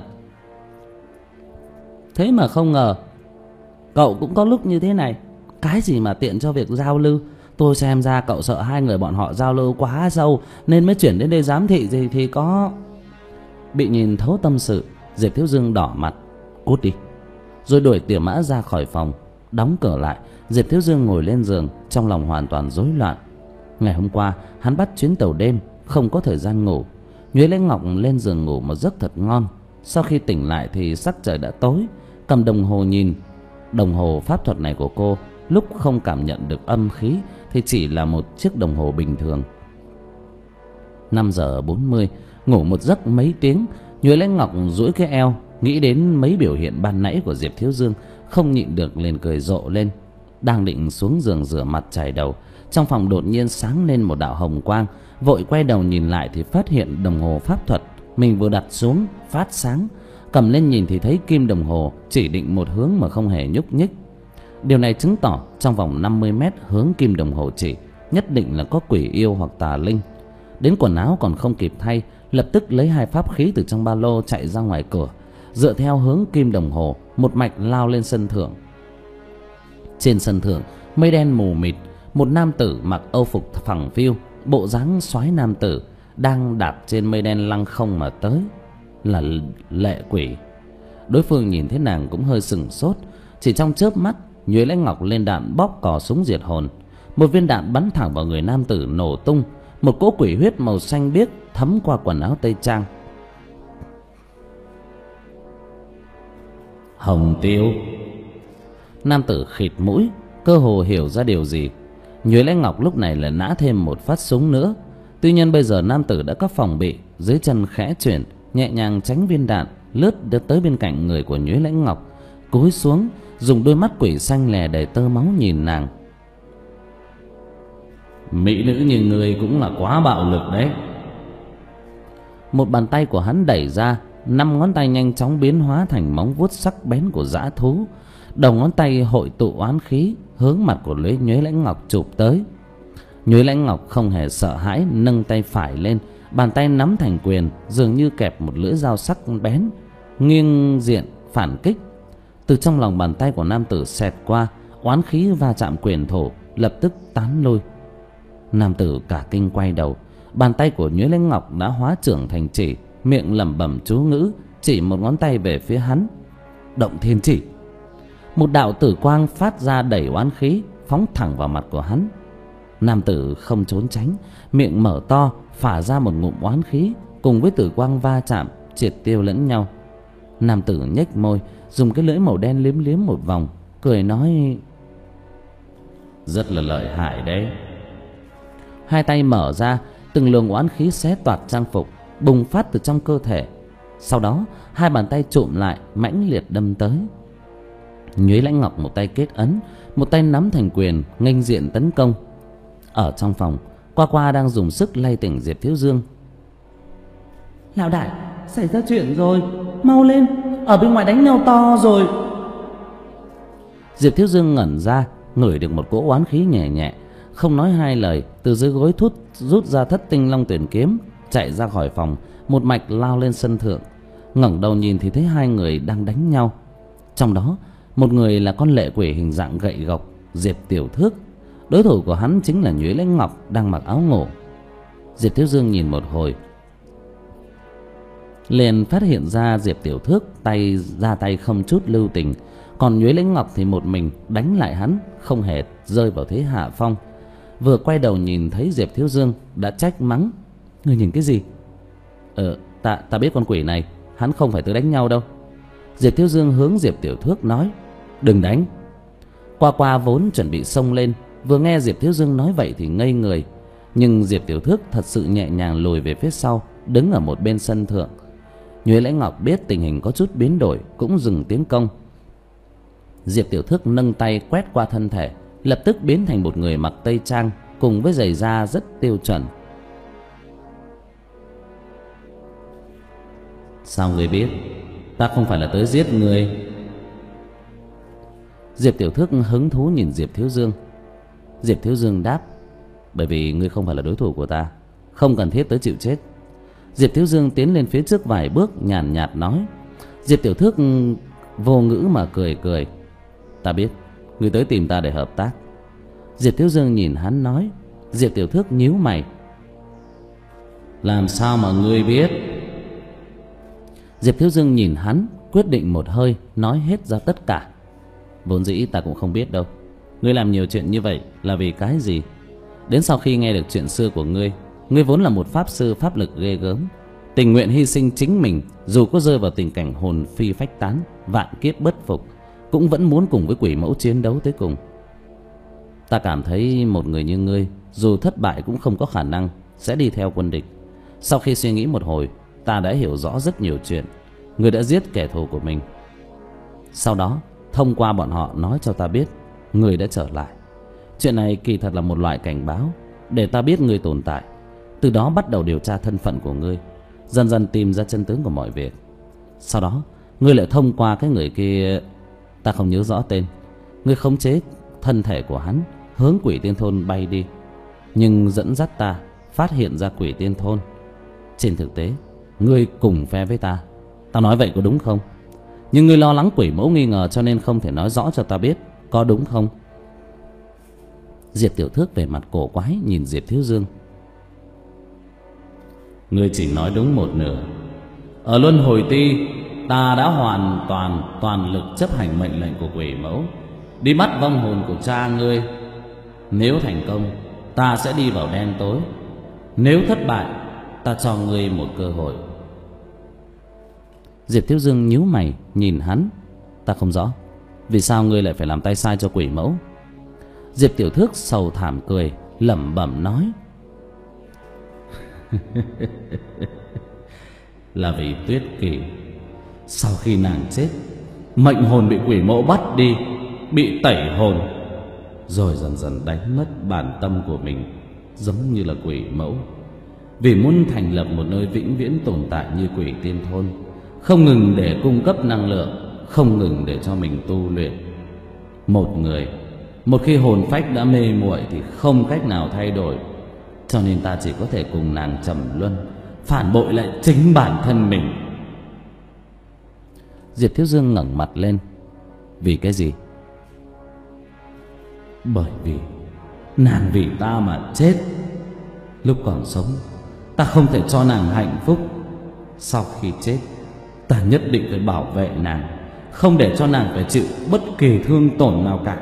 thế mà không ngờ cậu cũng có lúc như thế này. Cái gì mà tiện cho việc giao lưu. Tôi xem ra cậu sợ hai người bọn họ giao lưu quá sâu nên mới chuyển đến đây giám thị gì thì có. Bị nhìn thấu tâm sự, Diệp Thiếu Dương đỏ mặt. Cút đi. Rồi đuổi Tiểu Mã ra khỏi phòng. Đóng cửa lại, Diệp Thiếu Dương ngồi lên giường, trong lòng hoàn toàn rối loạn. Ngày hôm qua hắn bắt chuyến tàu đêm, không có thời gian ngủ. Nhuế Lãnh Ngọc lên giường ngủ một giấc thật ngon. Sau khi tỉnh lại thì sắc trời đã tối. Cầm đồng hồ nhìn, đồng hồ pháp thuật này của cô lúc không cảm nhận được âm khí thì chỉ là một chiếc đồng hồ bình thường. Năm giờ bốn mươi, ngủ một giấc mấy tiếng, Nhuế Lãnh Ngọc duỗi cái eo, nghĩ đến mấy biểu hiện ban nãy của Diệp Thiếu Dương, không nhịn được liền cười rộ lên. Đang định xuống giường rửa mặt chải đầu, trong phòng đột nhiên sáng lên một đạo hồng quang. Vội quay đầu nhìn lại thì phát hiện đồng hồ pháp thuật mình vừa đặt xuống phát sáng. Cầm lên nhìn thì thấy kim đồng hồ chỉ định một hướng mà không hề nhúc nhích. Điều này chứng tỏ trong vòng năm mươi mét hướng kim đồng hồ chỉ, nhất định là có quỷ yêu hoặc tà linh. Đến quần áo còn không kịp thay, lập tức lấy hai pháp khí từ trong ba lô chạy ra ngoài cửa, dựa theo hướng kim đồng hồ một mạch lao lên sân thượng. Trên sân thượng mây đen mù mịt, một nam tử mặc âu phục phẳng phiu, bộ dáng soái nam tử, đang đạp trên mây đen lăng không mà tới. Là Lệ Quỷ. Đối phương nhìn thấy nàng cũng hơi sừng sốt. Chỉ trong chớp mắt, Nhuế Lãnh Ngọc lên đạn bóp cò súng diệt hồn. Một viên đạn bắn thẳng vào người nam tử nổ tung. Một cỗ quỷ huyết màu xanh biếc thấm qua quần áo tây trang. Hồng Tiêu. Nam tử khịt mũi, cơ hồ hiểu ra điều gì. Nhuế Lãnh Ngọc lúc này lại nã thêm một phát súng nữa. Tuy nhiên bây giờ nam tử đã có phòng bị, dưới chân khẽ chuyển, nhẹ nhàng tránh viên đạn, lướt tới bên cạnh người của Nhuế Lãnh Ngọc, cúi xuống, dùng đôi mắt quỷ xanh lè đầy tơ máu nhìn nàng. Mỹ nữ như người cũng là quá bạo lực đấy. Một bàn tay của hắn đẩy ra, năm ngón tay nhanh chóng biến hóa thành móng vuốt sắc bén của dã thú. Đầu ngón tay hội tụ oán khí, hướng mặt của Nhuế Lãnh Ngọc chụp tới. Nhuế Lãnh Ngọc không hề sợ hãi, nâng tay phải lên, bàn tay nắm thành quyền, dường như kẹp một lưỡi dao sắc bén, nghiêng diện phản kích. Từ trong lòng bàn tay của nam tử xẹt qua, oán khí va chạm quyền thổ, lập tức tán lui. Nam tử cả kinh quay đầu, bàn tay của Nhuế Lãnh Ngọc đã hóa trưởng thành chỉ, miệng lẩm bẩm chú ngữ, chỉ một ngón tay về phía hắn. Động thiên chỉ. Một đạo tử quang phát ra đẩy oán khí, phóng thẳng vào mặt của hắn. Nam tử không trốn tránh, miệng mở to, phả ra một ngụm oán khí, cùng với tử quang va chạm, triệt tiêu lẫn nhau. Nam tử nhếch môi, dùng cái lưỡi màu đen liếm liếm một vòng, cười nói: rất là lợi hại đấy. Hai tay mở ra, từng luồng oán khí xé toạc trang phục, bùng phát từ trong cơ thể. Sau đó hai bàn tay trụm lại, mãnh liệt đâm tới. Nhuế Lãnh Ngọc một tay kết ấn, một tay nắm thành quyền, nghênh diện tấn công. Ở trong phòng, Qua Qua đang dùng sức lay tỉnh Diệp Thiếu Dương. Lão đại, xảy ra chuyện rồi, mau lên, ở bên ngoài đánh nhau to rồi. Diệp Thiếu Dương ngẩn ra, ngửi được một cỗ oán khí nhẹ nhẹ, không nói hai lời, từ dưới gối thút rút ra Thất Tinh Long Tuyển kiếm, chạy ra khỏi phòng, một mạch lao lên sân thượng. Ngẩng đầu nhìn thì thấy hai người đang đánh nhau. Trong đó một người là con lệ quỷ hình dạng gậy gộc, Diệp Tiểu Thước. Đối thủ của hắn chính là Nhuế Lãnh Ngọc đang mặc áo ngổ. Diệp Thiếu Dương nhìn một hồi, liền phát hiện ra Diệp Tiểu Thước tay ra tay không chút lưu tình, còn Nhuế Lãnh Ngọc thì một mình đánh lại hắn, không hề rơi vào thế hạ phong. Vừa quay đầu nhìn thấy Diệp Thiếu Dương đã trách mắng: người nhìn cái gì? Ờ, ta ta biết con quỷ này, hắn không phải tới đánh nhau đâu. Diệp Thiếu Dương hướng Diệp Tiểu Thước nói: đừng đánh. Qua Qua vốn chuẩn bị xông lên, vừa nghe Diệp Thiếu Dương nói vậy thì ngây người. Nhưng Diệp Tiểu Thước thật sự nhẹ nhàng lùi về phía sau, đứng ở một bên sân thượng. Nhuế Lãnh Ngọc biết tình hình có chút biến đổi, cũng dừng tiến công. Diệp Tiểu Thước nâng tay quét qua thân thể, lập tức biến thành một người mặc tây trang, cùng với giày da rất tiêu chuẩn. Sao người biết? Ta không phải là tới giết người. Diệp Tiểu Thước hứng thú nhìn Diệp Thiếu Dương. Diệp Thiếu Dương đáp: bởi vì ngươi không phải là đối thủ của ta, không cần thiết tới chịu chết. Diệp Thiếu Dương tiến lên phía trước vài bước, nhàn nhạt, nhạt nói. Diệp Tiểu Thước vô ngữ mà cười cười: ta biết, ngươi tới tìm ta để hợp tác. Diệp Thiếu Dương nhìn hắn nói. Diệp Tiểu Thước nhíu mày: làm sao mà ngươi biết? Diệp Thiếu Dương nhìn hắn, quyết định một hơi nói hết ra tất cả. Vốn dĩ ta cũng không biết đâu. Ngươi làm nhiều chuyện như vậy là vì cái gì? Đến sau khi nghe được chuyện xưa của ngươi, ngươi vốn là một pháp sư pháp lực ghê gớm, tình nguyện hy sinh chính mình, dù có rơi vào tình cảnh hồn phi phách tán, vạn kiếp bất phục, cũng vẫn muốn cùng với quỷ mẫu chiến đấu tới cùng. Ta cảm thấy một người như ngươi, dù thất bại cũng không có khả năng sẽ đi theo quân địch. Sau khi suy nghĩ một hồi, ta đã hiểu rõ rất nhiều chuyện. Ngươi đã giết kẻ thù của mình, sau đó thông qua bọn họ nói cho ta biết ngươi đã trở lại. Chuyện này kỳ thật là một loại cảnh báo, để ta biết ngươi tồn tại, từ đó bắt đầu điều tra thân phận của ngươi, dần dần tìm ra chân tướng của mọi việc. Sau đó ngươi lại thông qua cái người kia, ta không nhớ rõ tên, ngươi khống chế thân thể của hắn hướng Quỷ Tiên Thôn bay đi, nhưng dẫn dắt ta phát hiện ra Quỷ Tiên Thôn. Trên thực tế ngươi cùng phe với ta. Ta nói vậy có đúng không? Nhưng ngươi lo lắng quỷ mẫu nghi ngờ, cho nên không thể nói rõ cho ta biết, có đúng không? Diệp Tiểu Thước về mặt cổ quái nhìn Diệp Thiếu Dương. Ngươi chỉ nói đúng một nửa. Ở Luân Hồi Ti, ta đã hoàn toàn toàn lực chấp hành mệnh lệnh của quỷ mẫu, đi bắt vong hồn của cha ngươi. Nếu thành công, ta sẽ đi vào đen tối. Nếu thất bại, ta cho ngươi một cơ hội. Diệp Thiếu Dương nhíu mày nhìn hắn. Ta không rõ, Vì sao ngươi lại phải làm tay sai cho quỷ mẫu? Diệp Tiểu Thước sầu thảm cười, lẩm bẩm nói: Là vì Tuyết Kỳ. Sau khi nàng chết, mệnh hồn bị quỷ mẫu bắt đi, bị tẩy hồn, rồi dần dần đánh mất bản tâm của mình, giống như là quỷ mẫu. Vì muốn thành lập một nơi vĩnh viễn tồn tại như Quỷ Tiên Thôn, không ngừng để cung cấp năng lượng, không ngừng để cho mình tu luyện. Một người, một khi hồn phách đã mê muội thì không cách nào thay đổi, cho nên ta chỉ có thể cùng nàng trầm luân, phản bội lại chính bản thân mình. Diệp Thiếu Dương ngẩng mặt lên: Vì cái gì? Bởi vì nàng vì ta mà chết. Lúc còn sống, ta không thể cho nàng hạnh phúc. Sau khi chết, ta nhất định phải bảo vệ nàng, không để cho nàng phải chịu bất kỳ thương tổn nào cả.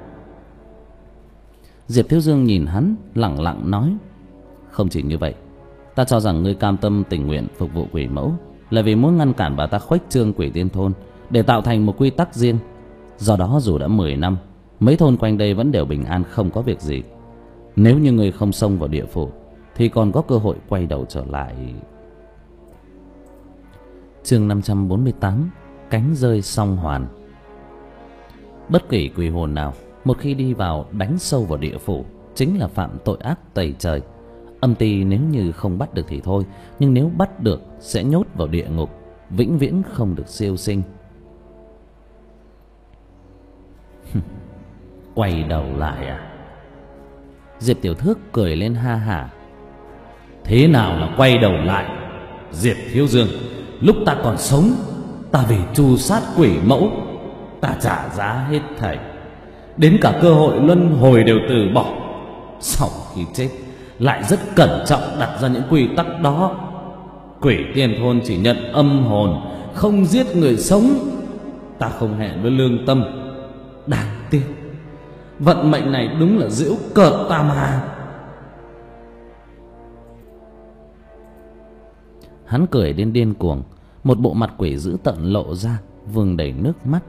Diệp Thiếu Dương nhìn hắn, lặng lặng nói: Không chỉ như vậy, ta cho rằng ngươi cam tâm tình nguyện phục vụ quỷ mẫu là vì muốn ngăn cản bà ta khuếch trương Quỷ Tiên Thôn, để tạo thành một quy tắc riêng. Do đó dù đã mười năm, mấy thôn quanh đây vẫn đều bình an không có việc gì. Nếu như ngươi không xông vào địa phủ thì còn có cơ hội quay đầu trở lại. Chương năm trăm bốn mươi tám: Cánh rơi song hoàn. Bất kỳ quỷ hồn nào một khi đi vào đánh sâu vào địa phủ chính là phạm tội ác tày trời. Âm ty nếu như không bắt được thì thôi, nhưng nếu bắt được sẽ nhốt vào địa ngục, vĩnh viễn không được siêu sinh. Quay đầu lại à? Diệp Tiểu Thước cười lên ha hả: Thế nào là quay đầu lại? Diệp Thiếu Dương, lúc ta còn sống, ta vì tru sát quỷ mẫu, ta trả giá hết thảy, đến cả cơ hội luân hồi đều từ bỏ. Sau khi chết lại rất cẩn trọng đặt ra những quy tắc đó. Quỷ Tiên Thôn chỉ nhận âm hồn, không giết người sống. Ta không hẹn với lương tâm. Đáng tiếc, vận mệnh này đúng là giễu cợt ta mà. Hắn cười đến điên cuồng, một bộ mặt quỷ dữ tợn lộ ra, vương đầy nước mắt.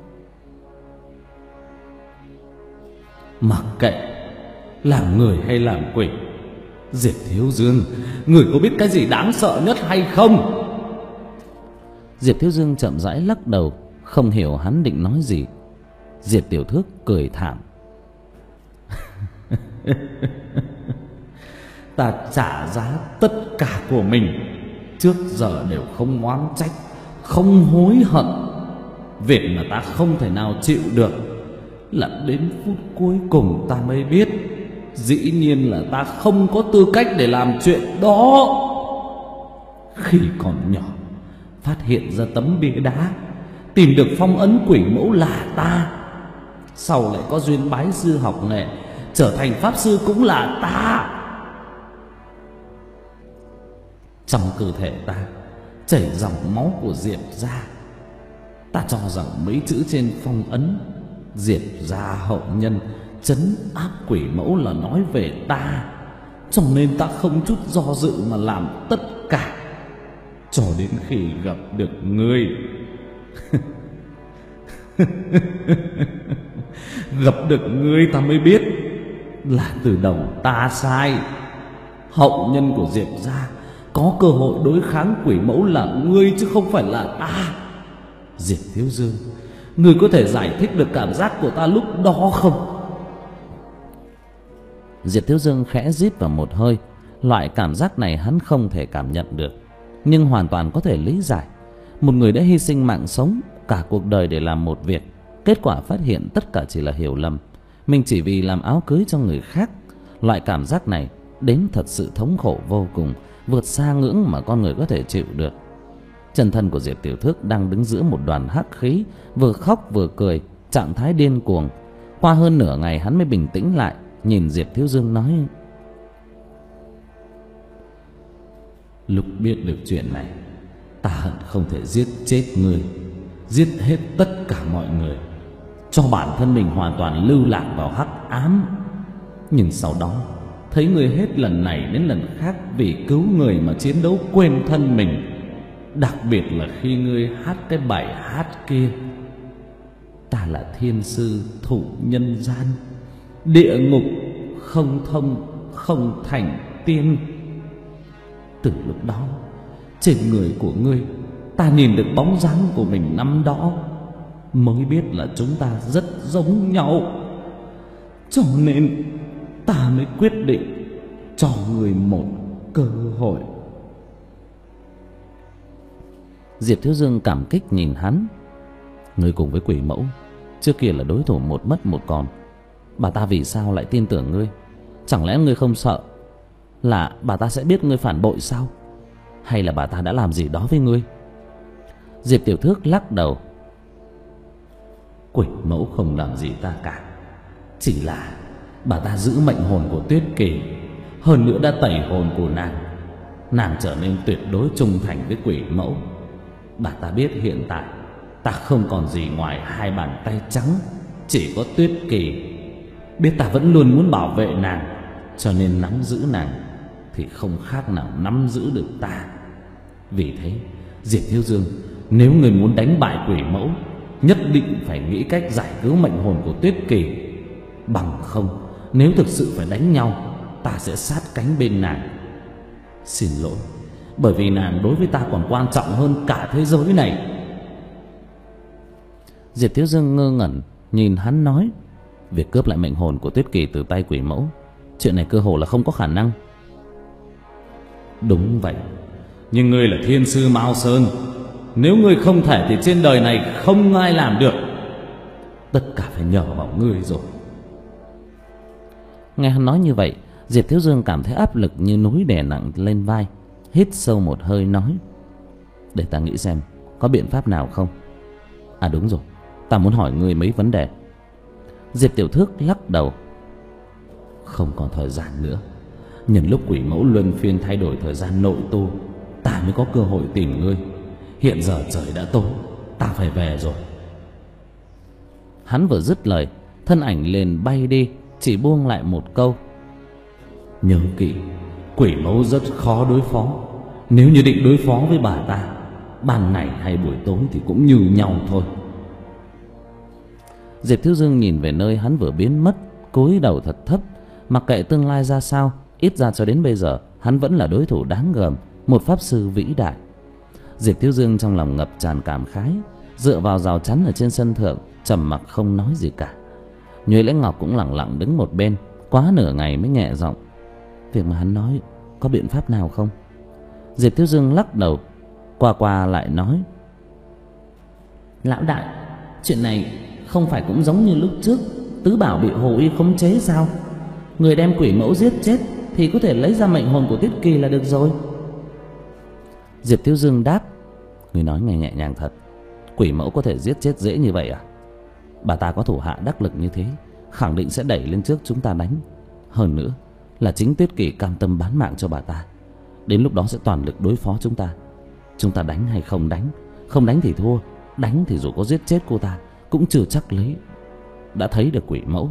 Mặc kệ làm người hay làm quỷ, Diệp Thiếu Dương, người có biết cái gì đáng sợ nhất hay không? Diệp Thiếu Dương chậm rãi lắc đầu, không hiểu hắn định nói gì. Diệp Tiểu Thước cười thảm: Ta trả giá tất cả của mình, trước giờ đều không oán trách, không hối hận. Việc mà ta không thể nào chịu được là đến phút cuối cùng ta mới biết, dĩ nhiên là ta không có tư cách để làm chuyện đó. Khi còn nhỏ, phát hiện ra tấm bia đá, tìm được phong ấn quỷ mẫu là ta. Sau lại có duyên bái sư học nghệ, trở thành pháp sư cũng là ta. Trong cơ thể ta chảy dòng máu của Diệp gia. Ta cho rằng mấy chữ trên phong ấn Diệp gia hậu nhân trấn áp quỷ mẫu là nói về ta, cho nên ta không chút do dự mà làm tất cả, cho đến khi gặp được ngươi. Gặp được ngươi ta mới biết là từ đầu ta sai. Hậu nhân của Diệp gia có cơ hội đối kháng quỷ mẫu là ngươi chứ không phải là ta. Diệp Thiếu Dương, ngươi có thể giải thích được cảm giác của ta lúc đó không? Diệp Thiếu Dương khẽ rít vào một hơi. Loại cảm giác này hắn không thể cảm nhận được, nhưng hoàn toàn có thể lý giải. Một người đã hy sinh mạng sống cả cuộc đời để làm một việc, kết quả phát hiện tất cả chỉ là hiểu lầm, mình chỉ vì làm áo cưới cho người khác. Loại cảm giác này đến thật sự thống khổ vô cùng, vượt xa ngưỡng mà con người có thể chịu được. Chân thân của Diệp Tiểu Thước đang đứng giữa một đoàn hắc khí, vừa khóc vừa cười, trạng thái điên cuồng. Qua hơn nửa ngày hắn mới bình tĩnh lại, nhìn Diệp Thiếu Dương nói: Lúc biết được chuyện này, ta hận không thể giết chết ngươi, giết hết tất cả mọi người, cho bản thân mình hoàn toàn lưu lạc vào hắc ám. Nhưng sau đó thấy ngươi hết lần này đến lần khác vì cứu người mà chiến đấu quên thân mình, đặc biệt là khi ngươi hát cái bài hát kia. Ta là thiên sư thủ nhân gian, địa ngục không thông không thành tiên. Từ lúc đó, trên người của ngươi ta nhìn được bóng dáng của mình năm đó, mới biết là chúng ta rất giống nhau. Cho nên ta mới quyết định cho người một cơ hội. Diệp Thiếu Dương cảm kích nhìn hắn. Ngươi cùng với quỷ mẫu trước kia là đối thủ một mất một còn, bà ta vì sao lại tin tưởng ngươi? Chẳng lẽ ngươi không sợ là bà ta sẽ biết ngươi phản bội sao? Hay là bà ta đã làm gì đó với ngươi? Diệp Tiểu Thước lắc đầu. Quỷ mẫu không làm gì ta cả, chỉ là bà ta giữ mệnh hồn của Tuyết Kỳ, hơn nữa đã tẩy hồn của nàng. Nàng trở nên tuyệt đối trung thành với quỷ mẫu. Bà ta biết hiện tại ta không còn gì ngoài hai bàn tay trắng, chỉ có Tuyết Kỳ. Biết ta vẫn luôn muốn bảo vệ nàng, cho nên nắm giữ nàng thì không khác nào nắm giữ được ta. Vì thế, Diệp Thiếu Dương, nếu người muốn đánh bại quỷ mẫu, nhất định phải nghĩ cách giải cứu mệnh hồn của Tuyết Kỳ. Bằng không, nếu thực sự phải đánh nhau, ta sẽ sát cánh bên nàng. Xin lỗi, bởi vì nàng đối với ta còn quan trọng hơn cả thế giới này. Diệp Thiếu Dương ngơ ngẩn nhìn hắn nói, việc cướp lại mệnh hồn của Tuyết Kỳ từ tay quỷ mẫu, chuyện này cơ hồ là không có khả năng. Đúng vậy, nhưng ngươi là thiên sư Mao Sơn, nếu ngươi không thể thì trên đời này không ai làm được. Tất cả phải nhờ vào ngươi rồi. Nghe hắn nói như vậy, Diệp Thiếu Dương cảm thấy áp lực như núi đè nặng lên vai. Hít sâu một hơi nói, để ta nghĩ xem có biện pháp nào không. À đúng rồi, ta muốn hỏi ngươi mấy vấn đề. Diệp Tiểu Thước lắc đầu. Không còn thời gian nữa. Nhân lúc quỷ mẫu luân phiên thay đổi thời gian nội tu, ta mới có cơ hội tìm ngươi. Hiện giờ trời đã tối, ta phải về rồi. Hắn vừa dứt lời, thân ảnh liền bay đi, chỉ buông lại một câu. Nhớ kỹ, quỷ mẫu rất khó đối phó. Nếu như định đối phó với bà ta, ban ngày hay buổi tối thì cũng như nhau thôi. Diệp Thiếu Dương nhìn về nơi hắn vừa biến mất, cúi đầu thật thấp. Mặc kệ tương lai ra sao, ít ra cho đến bây giờ hắn vẫn là đối thủ đáng gờm, một pháp sư vĩ đại. Diệp Thiếu Dương trong lòng ngập tràn cảm khái, dựa vào rào chắn ở trên sân thượng, trầm mặc không nói gì cả. Nhuế Lãnh Ngọc cũng lặng lặng đứng một bên, quá nửa ngày mới nhẹ giọng, việc mà hắn nói có biện pháp nào không? Diệp Thiếu Dương lắc đầu. Qua qua lại nói, lão đại, chuyện này không phải cũng giống như lúc trước Tứ Bảo bị Hồ Uy khống chế sao? Người đem quỷ mẫu giết chết thì có thể lấy ra mệnh hồn của Tuyết Kỳ là được rồi. Diệp Thiếu Dương đáp, người nói nghe nhẹ nhàng thật. Quỷ mẫu có thể giết chết dễ như vậy à? Bà ta có thủ hạ đắc lực như thế, khẳng định sẽ đẩy lên trước chúng ta đánh. Hơn nữa là chính Tuyết Kỳ cam tâm bán mạng cho bà ta. Đến lúc đó sẽ toàn lực đối phó chúng ta. Chúng ta đánh hay không đánh? Không đánh thì thua, đánh thì dù có giết chết cô ta cũng chưa chắc lấy đã thấy được quỷ mẫu.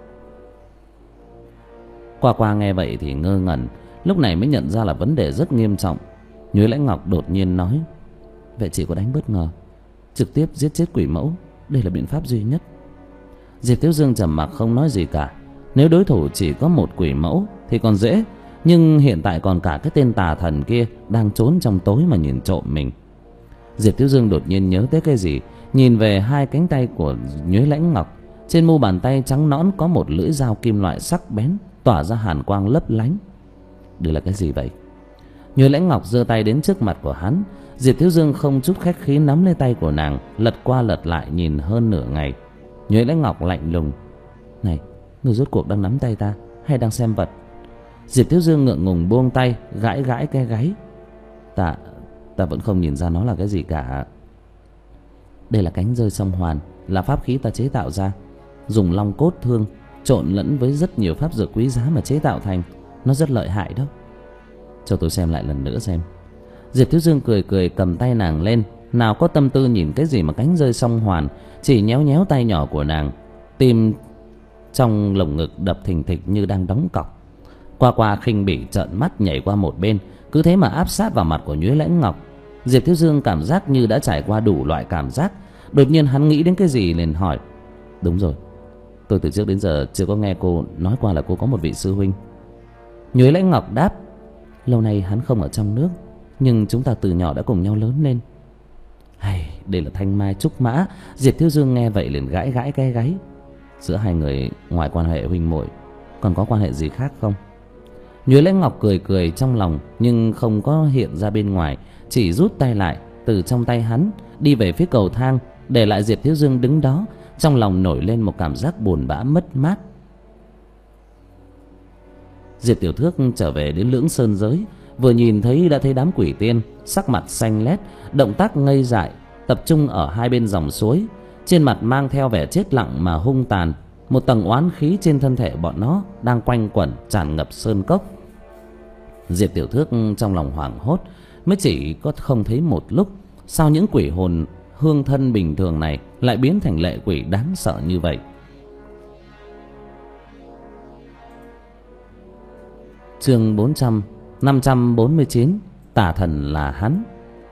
Qua qua nghe vậy thì ngơ ngẩn, lúc này mới nhận ra là vấn đề rất nghiêm trọng. Nhuế Lãnh Ngọc đột nhiên nói, vậy chỉ có đánh bất ngờ, trực tiếp giết chết quỷ mẫu, đây là biện pháp duy nhất. Diệp Thiếu Dương trầm mặc không nói gì cả. Nếu đối thủ chỉ có một quỷ mẫu thì còn dễ, nhưng hiện tại còn cả cái tên tà thần kia đang trốn trong tối mà nhìn trộm mình. Diệp Thiếu Dương đột nhiên nhớ tới cái gì, nhìn về hai cánh tay của Nhuế Lãnh Ngọc. Trên mu bàn tay trắng nõn có một lưỡi dao kim loại sắc bén, tỏa ra hàn quang lấp lánh. Đây là cái gì vậy? Nhuế Lãnh Ngọc giơ tay đến trước mặt của hắn. Diệp Thiếu Dương không chút khách khí nắm lấy tay của nàng, lật qua lật lại nhìn hơn nửa ngày. Nhuế Lãnh Ngọc lạnh lùng, này, người rốt cuộc đang nắm tay ta hay đang xem vật? Diệp Thiếu Dương ngượng ngùng buông tay, gãi gãi cái gáy. Ta, ta vẫn không nhìn ra nó là cái gì cả. Đây là cánh rơi song hoàn, là pháp khí ta chế tạo ra, dùng long cốt thương trộn lẫn với rất nhiều pháp dược quý giá mà chế tạo thành. Nó rất lợi hại đó. Cho tôi xem lại lần nữa xem. Diệp Thiếu Dương cười cười cầm tay nàng lên, nào có tâm tư nhìn cái gì mà cánh rơi song hoàn, chỉ nhéo nhéo tay nhỏ của nàng. Tim trong lồng ngực đập thình thịch như đang đóng cọc. Qua qua khinh bỉ trợn mắt nhảy qua một bên, cứ thế mà áp sát vào mặt của Nhuế Lãnh Ngọc. Diệp Thiếu Dương cảm giác như đã trải qua đủ loại cảm giác, Đột nhiên hắn nghĩ đến cái gì liền hỏi: Đúng rồi, tôi từ trước đến giờ chưa có nghe cô nói qua là cô có một vị sư huynh. Nhuế Lãnh Ngọc đáp: Lâu nay hắn không ở trong nước, nhưng chúng ta từ nhỏ đã cùng nhau lớn lên. Hay, đây là thanh mai trúc mã. Diệp Thiếu Dương nghe vậy liền gãi gãi cái gáy. Giữa hai người ngoài quan hệ huynh muội còn có quan hệ gì khác không? Nhuế Lãnh Ngọc cười cười trong lòng nhưng không có hiện ra bên ngoài, chỉ rút tay lại từ trong tay hắn, đi về phía cầu thang, để lại Diệp Thiếu Dương đứng đó. Trong lòng nổi lên một cảm giác buồn bã mất mát. Diệp Tiểu Thước trở về đến Lưỡng Sơn Giới, vừa nhìn thấy đã thấy đám quỷ tiên, sắc mặt xanh lét, động tác ngây dại, tập trung ở hai bên dòng suối, trên mặt mang theo vẻ chết lặng mà hung tàn. Một tầng oán khí trên thân thể bọn nó đang quanh quẩn tràn ngập sơn cốc. Diệp Tiểu Thước trong lòng hoảng hốt, mới chỉ có không thấy một lúc, sao những quỷ hồn hương thân bình thường này lại biến thành lệ quỷ đáng sợ như vậy. Chương bốn trăm năm trăm bốn mươi chín. Tà thần là hắn.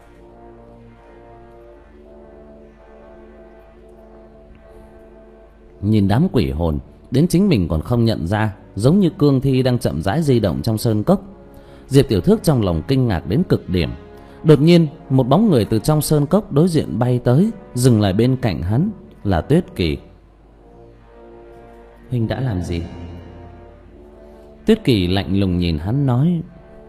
Nhìn đám quỷ hồn đến chính mình còn không nhận ra, giống như cương thi đang chậm rãi di động trong sơn cốc. Diệp Tiểu Thước trong lòng kinh ngạc đến cực điểm. Đột nhiên một bóng người từ trong sơn cốc đối diện bay tới, dừng lại bên cạnh hắn, là Tuyết Kỳ. Huynh đã làm gì? Tuyết Kỳ lạnh lùng nhìn hắn nói: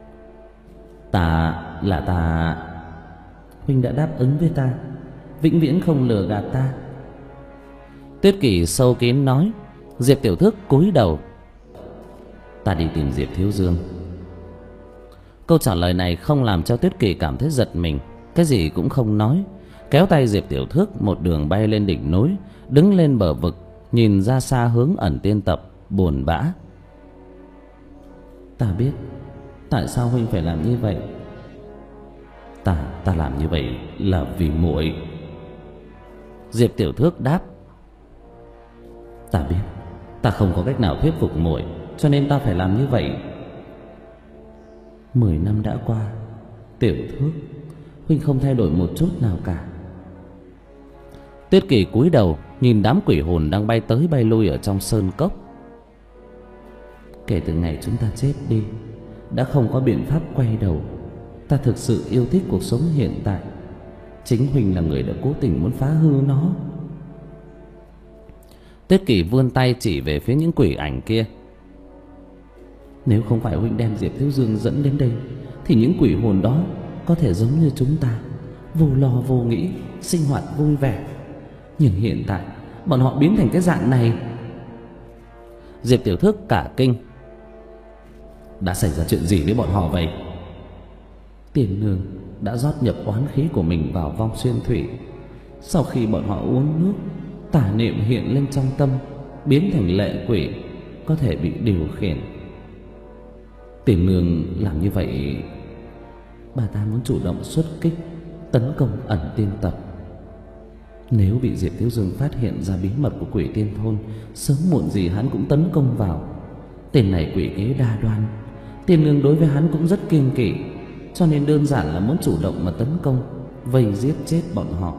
Ta là ta. Huynh đã đáp ứng với ta, vĩnh viễn không lừa gạt ta. Tuyết Kỳ sâu kín nói. Diệp Tiểu Thước cúi đầu: Ta đi tìm Diệp Thiếu Dương. Câu trả lời này không làm cho Tuyết Kỳ cảm thấy giật mình, cái gì cũng không nói, kéo tay Diệp Tiểu Thước một đường bay lên đỉnh núi, đứng lên bờ vực, nhìn ra xa hướng Ẩn Tiên Tập, buồn bã. Ta biết tại sao huynh phải làm như vậy. Ta ta làm như vậy là vì muội. Diệp Tiểu Thước đáp: Ta biết ta không có cách nào thuyết phục muội, cho nên ta phải làm như vậy. Mười năm đã qua, Tiểu Thước, huynh không thay đổi một chút nào cả. Tuyết Kỳ cúi đầu nhìn đám quỷ hồn đang bay tới bay lui ở trong sơn cốc. Kể từ ngày chúng ta chết đi, đã không có biện pháp quay đầu. Ta thực sự yêu thích cuộc sống hiện tại. Chính huynh là người đã cố tình muốn phá hư nó. Tuyết Kỳ vươn tay chỉ về phía những quỷ ảnh kia. Nếu không phải huynh đem Diệp Thiếu Dương dẫn đến đây, thì những quỷ hồn đó có thể giống như chúng ta, vô lo vô nghĩ, sinh hoạt vui vẻ. Nhưng hiện tại bọn họ biến thành cái dạng này. Diệp Tiểu Thước cả kinh. Đã xảy ra chuyện gì với bọn họ vậy? Tiền Nương đã rót nhập oán khí của mình vào vong xuyên thủy. Sau khi bọn họ uống nước, tà niệm hiện lên trong tâm, biến thành lệ quỷ, có thể bị điều khiển. Tiền Nương làm như vậy, bà ta muốn chủ động xuất kích, tấn công Ẩn Tiên Tập. Nếu bị Diệp Thiếu Dương phát hiện ra bí mật của quỷ tiên thôn, sớm muộn gì hắn cũng tấn công vào. Tên này quỷ kế đa đoan, Tiền Nương đối với hắn cũng rất kiêng kỵ, cho nên đơn giản là muốn chủ động mà tấn công, vây giết chết bọn họ.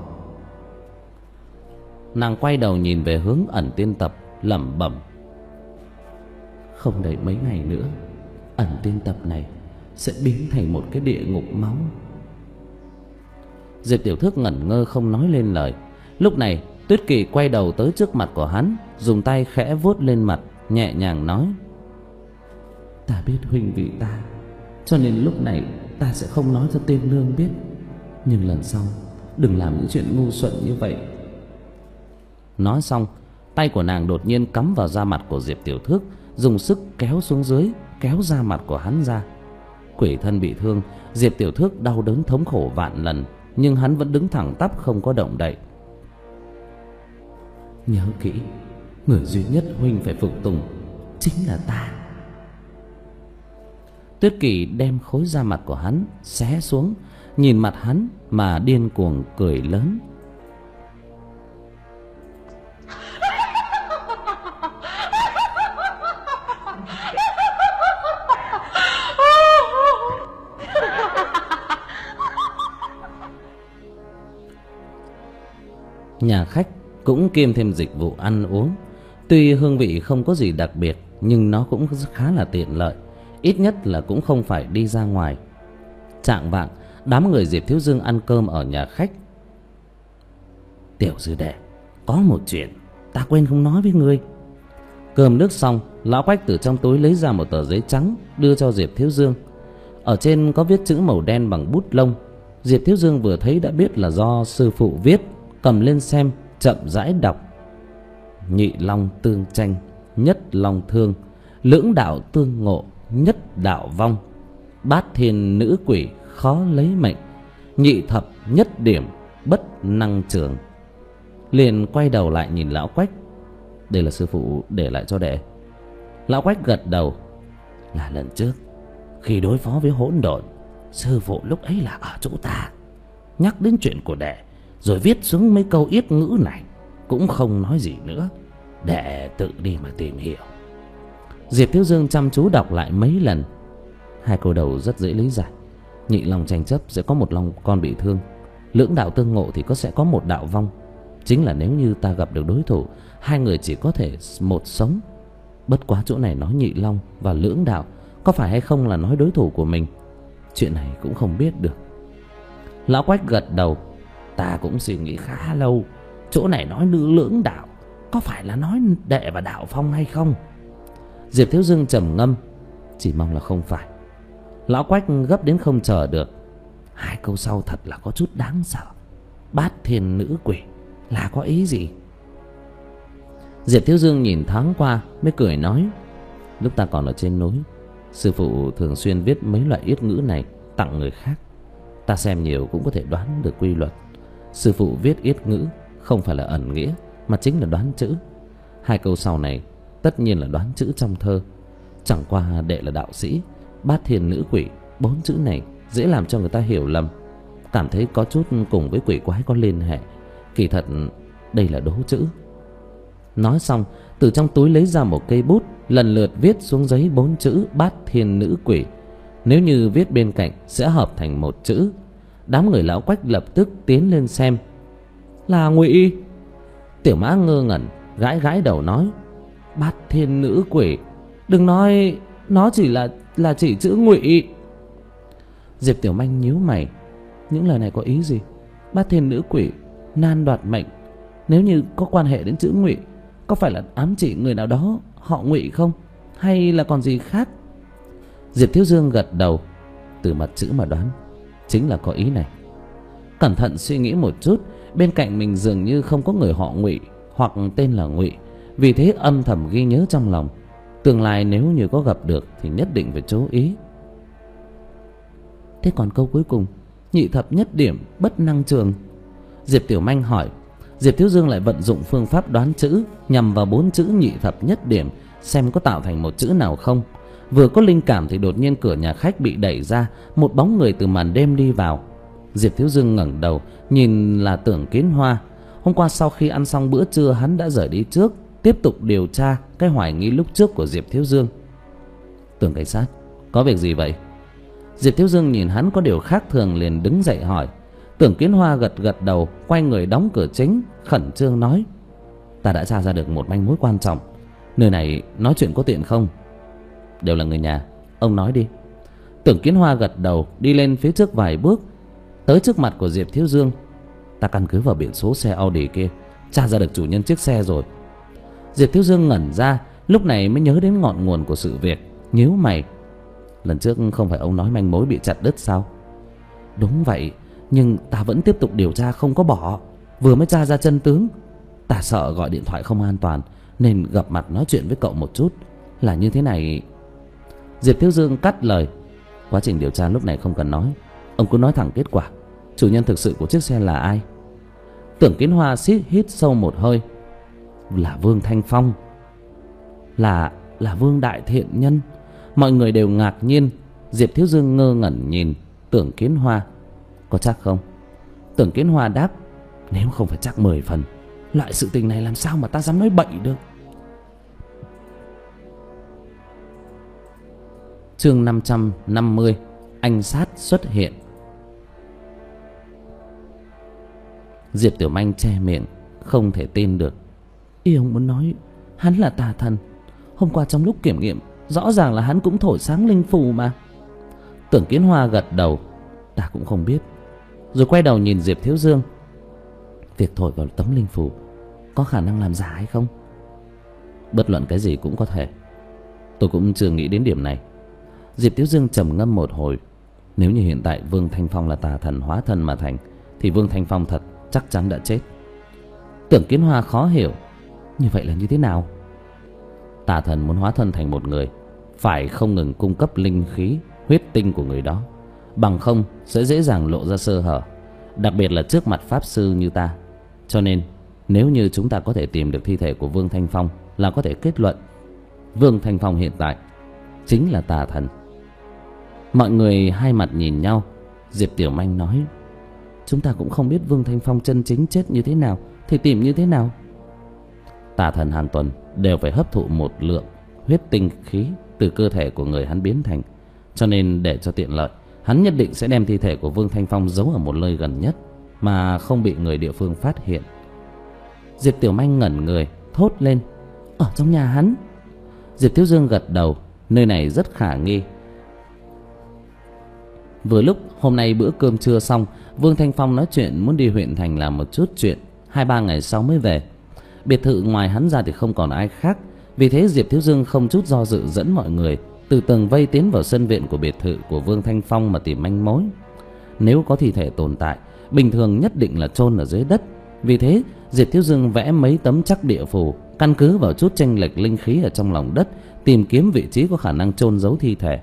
Nàng quay đầu nhìn về hướng Ẩn Tiên Tập, lẩm bẩm: Không đầy mấy ngày nữa, Ẩn Tiên Tập này sẽ biến thành một cái địa ngục máu. Diệp Tiểu Thước ngẩn ngơ không nói lên lời. Lúc này Tuyết Kỳ quay đầu tới trước mặt của hắn, dùng tay khẽ vuốt lên mặt, nhẹ nhàng nói: Ta biết huynh vì ta, cho nên lúc này ta sẽ không nói cho Tiên Nương biết. Nhưng lần sau đừng làm những chuyện ngu xuẩn như vậy. Nói xong, tay của nàng đột nhiên cắm vào da mặt của Diệp Tiểu Thước, dùng sức kéo xuống dưới, kéo da mặt của hắn ra. Quỷ thân bị thương, Diệp Tiểu Thước đau đớn thống khổ vạn lần, nhưng hắn vẫn đứng thẳng tắp không có động đậy. Nhớ kỹ, người duy nhất huynh phải phục tùng chính là ta. Tuyết Kỳ đem khối da mặt của hắn xé xuống, nhìn mặt hắn mà điên cuồng cười lớn. Nhà khách cũng kiêm thêm dịch vụ ăn uống. Tuy hương vị không có gì đặc biệt, nhưng nó cũng khá là tiện lợi. Ít nhất là cũng không phải đi ra ngoài. Chạng vạng, đám người Diệp Thiếu Dương ăn cơm ở nhà khách. Tiểu sư đệ, có một chuyện ta quên không nói với ngươi. Cơm nước xong, lão Quách từ trong túi lấy ra một tờ giấy trắng đưa cho Diệp Thiếu Dương. Ở trên có viết chữ màu đen bằng bút lông. Diệp Thiếu Dương vừa thấy đã biết là do sư phụ viết, cầm lên xem, chậm rãi đọc. Nhị long tương tranh, nhất long thương, lưỡng đạo tương ngộ, nhất đạo vong. Bát thiên nữ quỷ khó lấy mệnh, nhị thập nhất điểm bất năng trường. Liền quay đầu lại nhìn lão Quách. Đây là sư phụ để lại cho đệ. Lão Quách gật đầu. Là lần trước khi đối phó với hỗn độn, sư phụ lúc ấy là ở chỗ ta, nhắc đến chuyện của đệ, rồi viết xuống mấy câu yết ngữ này, cũng không nói gì nữa. Đệ tự đi mà tìm hiểu. Diệp Thiếu Dương chăm chú đọc lại mấy lần. Hai câu đầu rất dễ lý giải. Nhị long tranh chấp sẽ có một long con bị thương, lưỡng đạo tương ngộ thì có sẽ có một đạo vong. Chính là nếu như ta gặp được đối thủ, hai người chỉ có thể một sống. Bất quá chỗ này nói nhị long và lưỡng đạo, có phải hay không là nói đối thủ của mình? Chuyện này cũng không biết được. Lão Quách gật đầu. Ta cũng suy nghĩ khá lâu, chỗ này nói nữ lưỡng đạo, có phải là nói đệ và đạo phong hay không? Diệp Thiếu Dương trầm ngâm. Chỉ mong là không phải. Lão Quách gấp đến không chờ được. Hai câu sau thật là có chút đáng sợ. Bát thiên nữ quỷ là có ý gì? Diệp Thiếu Dương nhìn thoáng qua mới cười nói. Lúc ta còn ở trên núi, sư phụ thường xuyên viết mấy loại yết ngữ này tặng người khác. Ta xem nhiều cũng có thể đoán được quy luật. Sư phụ viết yết ngữ không phải là ẩn nghĩa, mà chính là đoán chữ. Hai câu sau này tất nhiên là đoán chữ trong thơ. Chẳng qua đệ là đạo sĩ, bát thiên nữ quỷ, bốn chữ này dễ làm cho người ta hiểu lầm, cảm thấy có chút cùng với quỷ quái có liên hệ. Kỳ thật đây là đố chữ. Nói xong, từ trong túi lấy ra một cây bút, lần lượt viết xuống giấy bốn chữ bát thiên nữ quỷ. Nếu như viết bên cạnh sẽ hợp thành một chữ. Đám người lão Quách lập tức tiến lên xem. Là ngụy. Tiểu Mã ngơ ngẩn gãi gãi đầu nói. Bát thiên nữ quỷ, đừng nói nó chỉ là là chỉ chữ ngụy. Diệp Tiểu Manh nhíu mày. Những lời này có ý gì? Bát thiên nữ quỷ, nan đoạt mệnh. Nếu như có quan hệ đến chữ ngụy, có phải là ám chỉ người nào đó họ Ngụy không? Hay là còn gì khác? Diệp Thiếu Dương gật đầu. Từ mặt chữ mà đoán, chính là có ý này. Cẩn thận suy nghĩ một chút, bên cạnh mình dường như không có người họ Ngụy hoặc tên là Ngụy, vì thế âm thầm ghi nhớ trong lòng. Tương lai nếu như có gặp được thì nhất định phải chú ý. Thế còn câu cuối cùng, nhị thập nhất điểm bất năng trường, Diệp Tiểu Manh hỏi. Diệp Thiếu Dương lại vận dụng phương pháp đoán chữ nhằm vào bốn chữ nhị thập nhất điểm, xem có tạo thành một chữ nào không. Vừa có linh cảm thì đột nhiên cửa nhà khách bị đẩy ra, một bóng người từ màn đêm đi vào. Diệp Thiếu Dương ngẩng đầu nhìn là Tưởng Kiến Hoa. Hôm qua sau khi ăn xong bữa trưa, hắn đã rời đi trước, tiếp tục điều tra cái hoài nghi lúc trước của Diệp Thiếu Dương. Tưởng cảnh sát, có việc gì vậy? Diệp Thiếu Dương nhìn hắn có điều khác thường liền đứng dậy hỏi. Tưởng Kiến Hoa gật gật đầu, quay người đóng cửa chính, khẩn trương nói. Ta đã tra ra được một manh mối quan trọng. Nơi này nói chuyện có tiện không? Đều là người nhà, ông nói đi. Tưởng Kiến Hoa gật đầu, đi lên phía trước vài bước, tới trước mặt của Diệp Thiếu Dương. Ta căn cứ vào biển số xe Audi kia, tra ra được chủ nhân chiếc xe rồi. Diệp Thiếu Dương ngẩn ra, lúc này mới nhớ đến ngọn nguồn của sự việc, nhíu mày. Lần trước không phải ông nói manh mối bị chặt đứt sao? Đúng vậy, nhưng ta vẫn tiếp tục điều tra không có bỏ. Vừa mới tra ra chân tướng, ta sợ gọi điện thoại không an toàn, nên gặp mặt nói chuyện với cậu một chút. Là như thế này. Diệp Thiếu Dương cắt lời. Quá trình điều tra lúc này không cần nói, ông cứ nói thẳng kết quả. Chủ nhân thực sự của chiếc xe là ai? Tưởng Kiến Hoa hít hít sâu một hơi. Là Vương Thanh Phong. Là là Vương Đại Thiện Nhân. Mọi người đều ngạc nhiên. Diệp Thiếu Dương ngơ ngẩn nhìn Tưởng Kiến Hoa. Có chắc không? Tưởng Kiến Hoa đáp. Nếu không phải chắc mười phần. Loại sự tình này làm sao mà ta dám nói bậy được. Chương năm trăm năm mươi. Anh sát xuất hiện. Diệp Tiểu Manh che miệng, không thể tin được. Ý ông muốn nói hắn là tà thần? Hôm qua trong lúc kiểm nghiệm rõ ràng là hắn cũng thổi sáng linh phù mà. Tưởng Kiến Hoa gật đầu. Ta cũng không biết. Rồi quay đầu nhìn Diệp Thiếu Dương. Việc thổi vào tấm linh phù có khả năng làm giả hay không? Bất luận cái gì cũng có thể. Tôi cũng chưa nghĩ đến điểm này. Diệp Thiếu Dương trầm ngâm một hồi. Nếu như hiện tại Vương Thanh Phong là tà thần hóa thân mà thành, thì Vương Thanh Phong thật chắc chắn đã chết. Tưởng Kiến Hoa khó hiểu. Như vậy là như thế nào? Tà thần muốn hóa thân thành một người, phải không ngừng cung cấp linh khí, huyết tinh của người đó, bằng không sẽ dễ dàng lộ ra sơ hở, đặc biệt là trước mặt pháp sư như ta. Cho nên nếu như chúng ta có thể tìm được thi thể của Vương Thanh Phong, là có thể kết luận Vương Thanh Phong hiện tại chính là tà thần. Mọi người hai mặt nhìn nhau. Diệp Tiểu Manh nói: chúng ta cũng không biết Vương Thanh Phong chân chính chết như thế nào, thì tìm như thế nào? Tà thần hàng tuần đều phải hấp thụ một lượng huyết tinh khí từ cơ thể của người hắn biến thành. Cho nên để cho tiện lợi, hắn nhất định sẽ đem thi thể của Vương Thanh Phong giấu ở một nơi gần nhất, mà không bị người địa phương phát hiện. Diệp Tiểu Manh ngẩn người, thốt lên: ở trong nhà hắn. Diệp Thiếu Dương gật đầu. Nơi này rất khả nghi. Vừa lúc hôm nay bữa cơm trưa xong, Vương Thanh Phong nói chuyện muốn đi huyện thành làm một chút chuyện, hai ba ngày sau mới về. Biệt thự ngoài hắn ra thì không còn ai khác. Vì thế Diệp Thiếu Dương không chút do dự dẫn mọi người từ tầng vây tiến vào sân viện của biệt thự của Vương Thanh Phong mà tìm manh mối. Nếu có thi thể tồn tại, bình thường nhất định là chôn ở dưới đất. Vì thế Diệp Thiếu Dương vẽ mấy tấm trắc địa phù, căn cứ vào chút chênh lệch linh khí ở trong lòng đất, tìm kiếm vị trí có khả năng chôn giấu thi thể.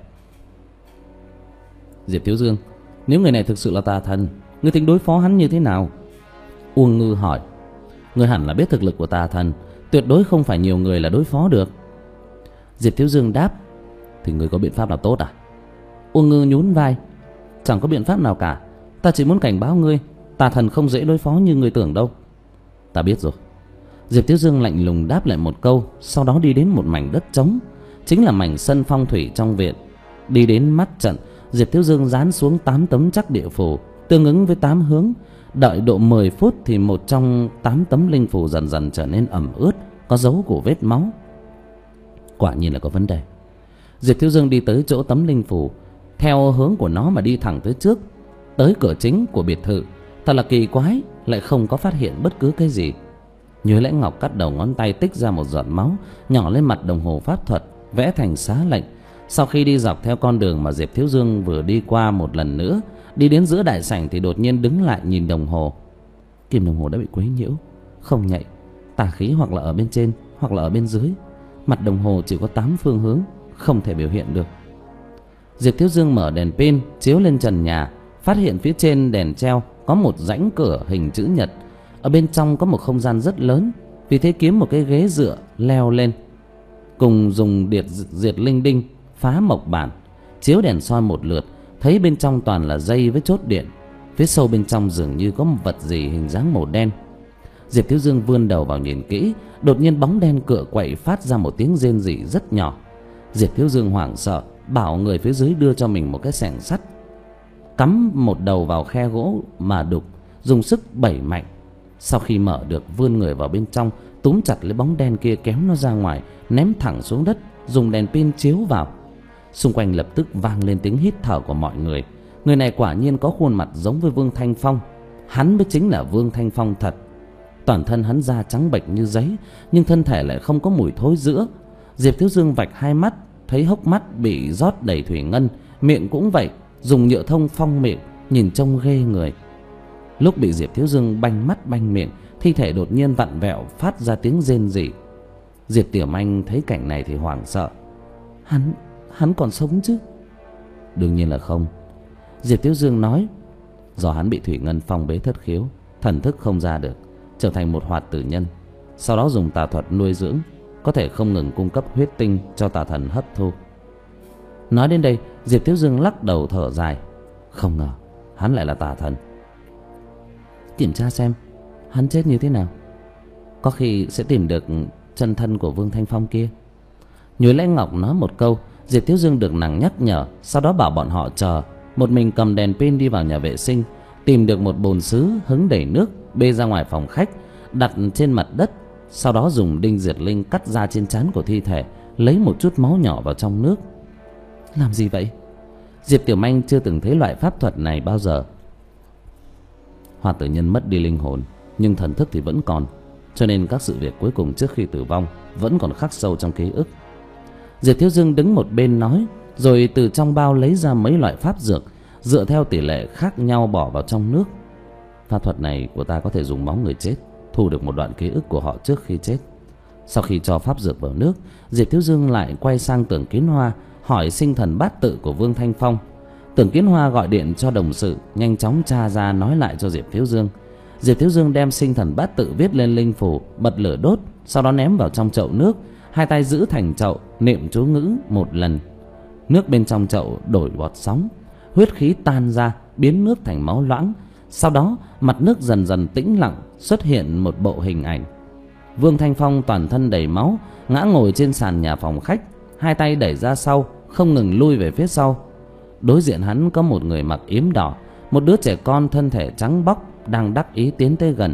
Diệp Thiếu Dương, nếu người này thực sự là tà thần, ngươi tính đối phó hắn như thế nào? Uông Ngư hỏi. Ngươi hẳn là biết thực lực của tà thần, tuyệt đối không phải nhiều người là đối phó được. Diệp Thiếu Dương đáp. Thì ngươi có biện pháp nào tốt à? Uông Ngư nhún vai. Chẳng có biện pháp nào cả. Ta chỉ muốn cảnh báo ngươi, tà thần không dễ đối phó như ngươi tưởng đâu. Ta biết rồi. Diệp Thiếu Dương lạnh lùng đáp lại một câu, sau đó đi đến một mảnh đất trống, chính là mảnh sân phong thủy trong viện. Đi đến mắt trận, Diệp Thiếu Dương dán xuống tám tấm trắc địa phù, tương ứng với tám hướng. Đợi độ mười phút thì một trong tám tấm linh phù dần dần trở nên ẩm ướt, có dấu của vết máu. Quả nhiên là có vấn đề. Diệp Thiếu Dương đi tới chỗ tấm linh phù, theo hướng của nó mà đi thẳng tới trước, tới cửa chính của biệt thự. Thật là kỳ quái, lại không có phát hiện bất cứ cái gì. Nhuế Lãnh Ngọc cắt đầu ngón tay tích ra một giọt máu, nhỏ lên mặt đồng hồ pháp thuật, vẽ thành xá lệnh. Sau khi đi dọc theo con đường mà Diệp Thiếu Dương vừa đi qua một lần nữa, đi đến giữa đại sảnh thì đột nhiên đứng lại nhìn đồng hồ. Kim đồng hồ đã bị quấy nhiễu, không nhạy. Tà khí hoặc là ở bên trên hoặc là ở bên dưới. Mặt đồng hồ chỉ có tám phương hướng, không thể biểu hiện được. Diệp Thiếu Dương mở đèn pin chiếu lên trần nhà, phát hiện phía trên đèn treo có một rãnh cửa hình chữ nhật. Ở bên trong có một không gian rất lớn. Vì thế kiếm một cái ghế dựa leo lên, cùng dùng điệt diệt linh đinh phá mộc bản, chiếu đèn soi một lượt, thấy bên trong toàn là dây với chốt điện. Phía sâu bên trong dường như có một vật gì hình dáng màu đen. Diệp Thiếu Dương vươn đầu vào nhìn kỹ, đột nhiên bóng đen cựa quậy phát ra một tiếng rên rỉ rất nhỏ. Diệp Thiếu Dương hoảng sợ, bảo người phía dưới đưa cho mình một cái xẻng sắt, cắm một đầu vào khe gỗ mà đục, dùng sức đẩy mạnh. Sau khi mở được, vươn người vào bên trong, túm chặt lấy bóng đen kia kéo nó ra ngoài, ném thẳng xuống đất, dùng đèn pin chiếu vào. Xung quanh lập tức vang lên tiếng hít thở của mọi người. Người này quả nhiên có khuôn mặt giống với Vương Thanh Phong. Hắn mới chính là Vương Thanh Phong thật. Toàn thân hắn da trắng bệch như giấy, nhưng thân thể lại không có mùi thối rữa. Diệp Thiếu Dương vạch hai mắt, thấy hốc mắt bị rót đầy thủy ngân, miệng cũng vậy, dùng nhựa thông phong miệng, nhìn trông ghê người. Lúc bị Diệp Thiếu Dương banh mắt banh miệng, thi thể đột nhiên vặn vẹo phát ra tiếng rên rỉ. Diệp Tiểu Manh thấy cảnh này thì hoảng sợ. Hắn, hắn còn sống chứ? Đương nhiên là không. Diệp Thiếu Dương nói. Do hắn bị thủy ngân phong bế thất khiếu, thần thức không ra được, trở thành một hoạt tử nhân. Sau đó dùng tà thuật nuôi dưỡng, có thể không ngừng cung cấp huyết tinh cho tà thần hấp thu. Nói đến đây, Diệp Thiếu Dương lắc đầu thở dài. Không ngờ hắn lại là tà thần. Kiểm tra xem hắn chết như thế nào, có khi sẽ tìm được chân thân của Vương Thanh Phong kia. Nhuế Lãnh Ngọc nói một câu, Diệp Thiếu Dương được nàng nhắc nhở, sau đó bảo bọn họ chờ. Một mình cầm đèn pin đi vào nhà vệ sinh, tìm được một bồn sứ hứng đầy nước, bê ra ngoài phòng khách, đặt trên mặt đất, sau đó dùng đinh diệt linh cắt ra trên trán của thi thể, lấy một chút máu nhỏ vào trong nước. Làm gì vậy? Diệp Tiểu Manh chưa từng thấy loại pháp thuật này bao giờ. Hoa tử nhân mất đi linh hồn, nhưng thần thức thì vẫn còn, cho nên các sự việc cuối cùng trước khi tử vong vẫn còn khắc sâu trong ký ức. Diệp Thiếu Dương đứng một bên nói, rồi từ trong bao lấy ra mấy loại pháp dược, dựa theo tỷ lệ khác nhau bỏ vào trong nước. Pháp thuật này của ta có thể dùng máu người chết thu được một đoạn ký ức của họ trước khi chết. Sau khi cho pháp dược vào nước, Diệp Thiếu Dương lại quay sang Tưởng Kiến Hoa hỏi sinh thần bát tự của Vương Thanh Phong. Tưởng Kiến Hoa gọi điện cho đồng sự, nhanh chóng tra ra nói lại cho Diệp Thiếu Dương. Diệp Thiếu Dương đem sinh thần bát tự viết lên linh phù, bật lửa đốt, sau đó ném vào trong chậu nước, hai tay giữ thành chậu, niệm chú ngữ một lần. Nước bên trong chậu đổi bọt sóng, huyết khí tan ra, biến nước thành máu loãng. Sau đó mặt nước dần dần tĩnh lặng, xuất hiện một bộ hình ảnh. Vương Thanh Phong toàn thân đầy máu, ngã ngồi trên sàn nhà phòng khách, hai tay đẩy ra sau, không ngừng lui về phía sau. Đối diện hắn có một người mặc yếm đỏ, một đứa trẻ con thân thể trắng bóc đang đắc ý tiến tới gần.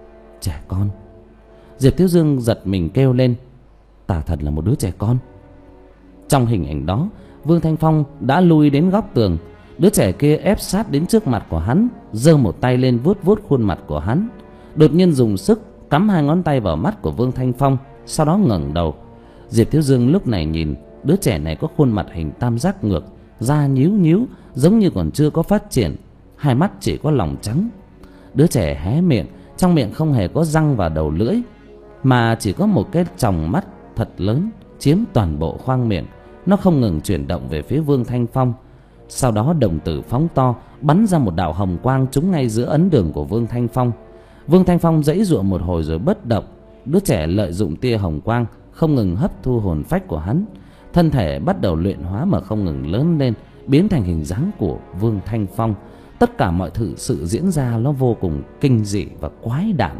Trẻ con? Diệp Thiếu Dương giật mình kêu lên, ta thật là một đứa trẻ con. Trong hình ảnh đó, Vương Thanh Phong đã lui đến góc tường. Đứa trẻ kia ép sát đến trước mặt của hắn, giơ một tay lên vuốt vuốt khuôn mặt của hắn, đột nhiên dùng sức cắm hai ngón tay vào mắt của Vương Thanh Phong, sau đó ngẩng đầu. Diệp Thiếu Dương lúc này nhìn đứa trẻ này có khuôn mặt hình tam giác ngược, da nhíu nhíu giống như còn chưa có phát triển, hai mắt chỉ có lòng trắng. Đứa trẻ hé miệng, trong miệng không hề có răng và đầu lưỡi, mà chỉ có một cái tròng mắt thật lớn chiếm toàn bộ khoang miệng. Nó không ngừng chuyển động về phía Vương Thanh Phong. Sau đó đồng tử phóng to, bắn ra một đạo hồng quang trúng ngay giữa ấn đường của Vương Thanh Phong. Vương Thanh Phong giãy giụa một hồi rồi bất động. Đứa trẻ lợi dụng tia hồng quang không ngừng hấp thu hồn phách của hắn, thân thể bắt đầu luyện hóa mà không ngừng lớn lên, biến thành hình dáng của Vương Thanh Phong. Tất cả mọi thứ sự diễn ra nó vô cùng kinh dị và quái đản.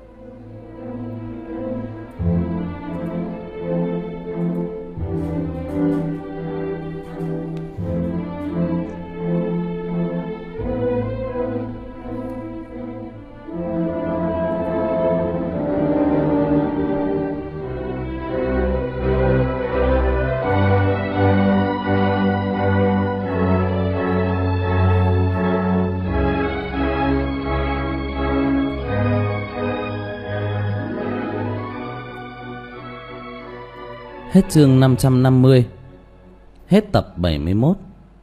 Hết chương năm trăm năm mươi. Hết tập bảy mươi mốt.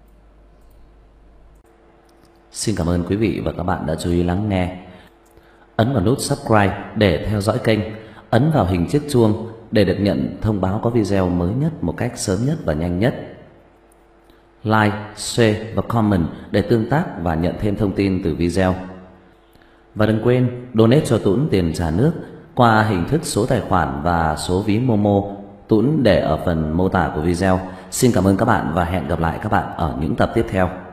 Xin cảm ơn quý vị và các bạn đã chú ý lắng nghe. Ấn vào nút subscribe để theo dõi kênh, ấn vào hình chiếc chuông để được nhận thông báo có video mới nhất một cách sớm nhất và nhanh nhất. Like, share và comment để tương tác và nhận thêm thông tin từ video. Và đừng quên donate cho Tuấn tiền trả nước qua hình thức số tài khoản và số ví Momo. Tuấn để ở phần mô tả của video. Xin cảm ơn các bạn và hẹn gặp lại các bạn ở những tập tiếp theo.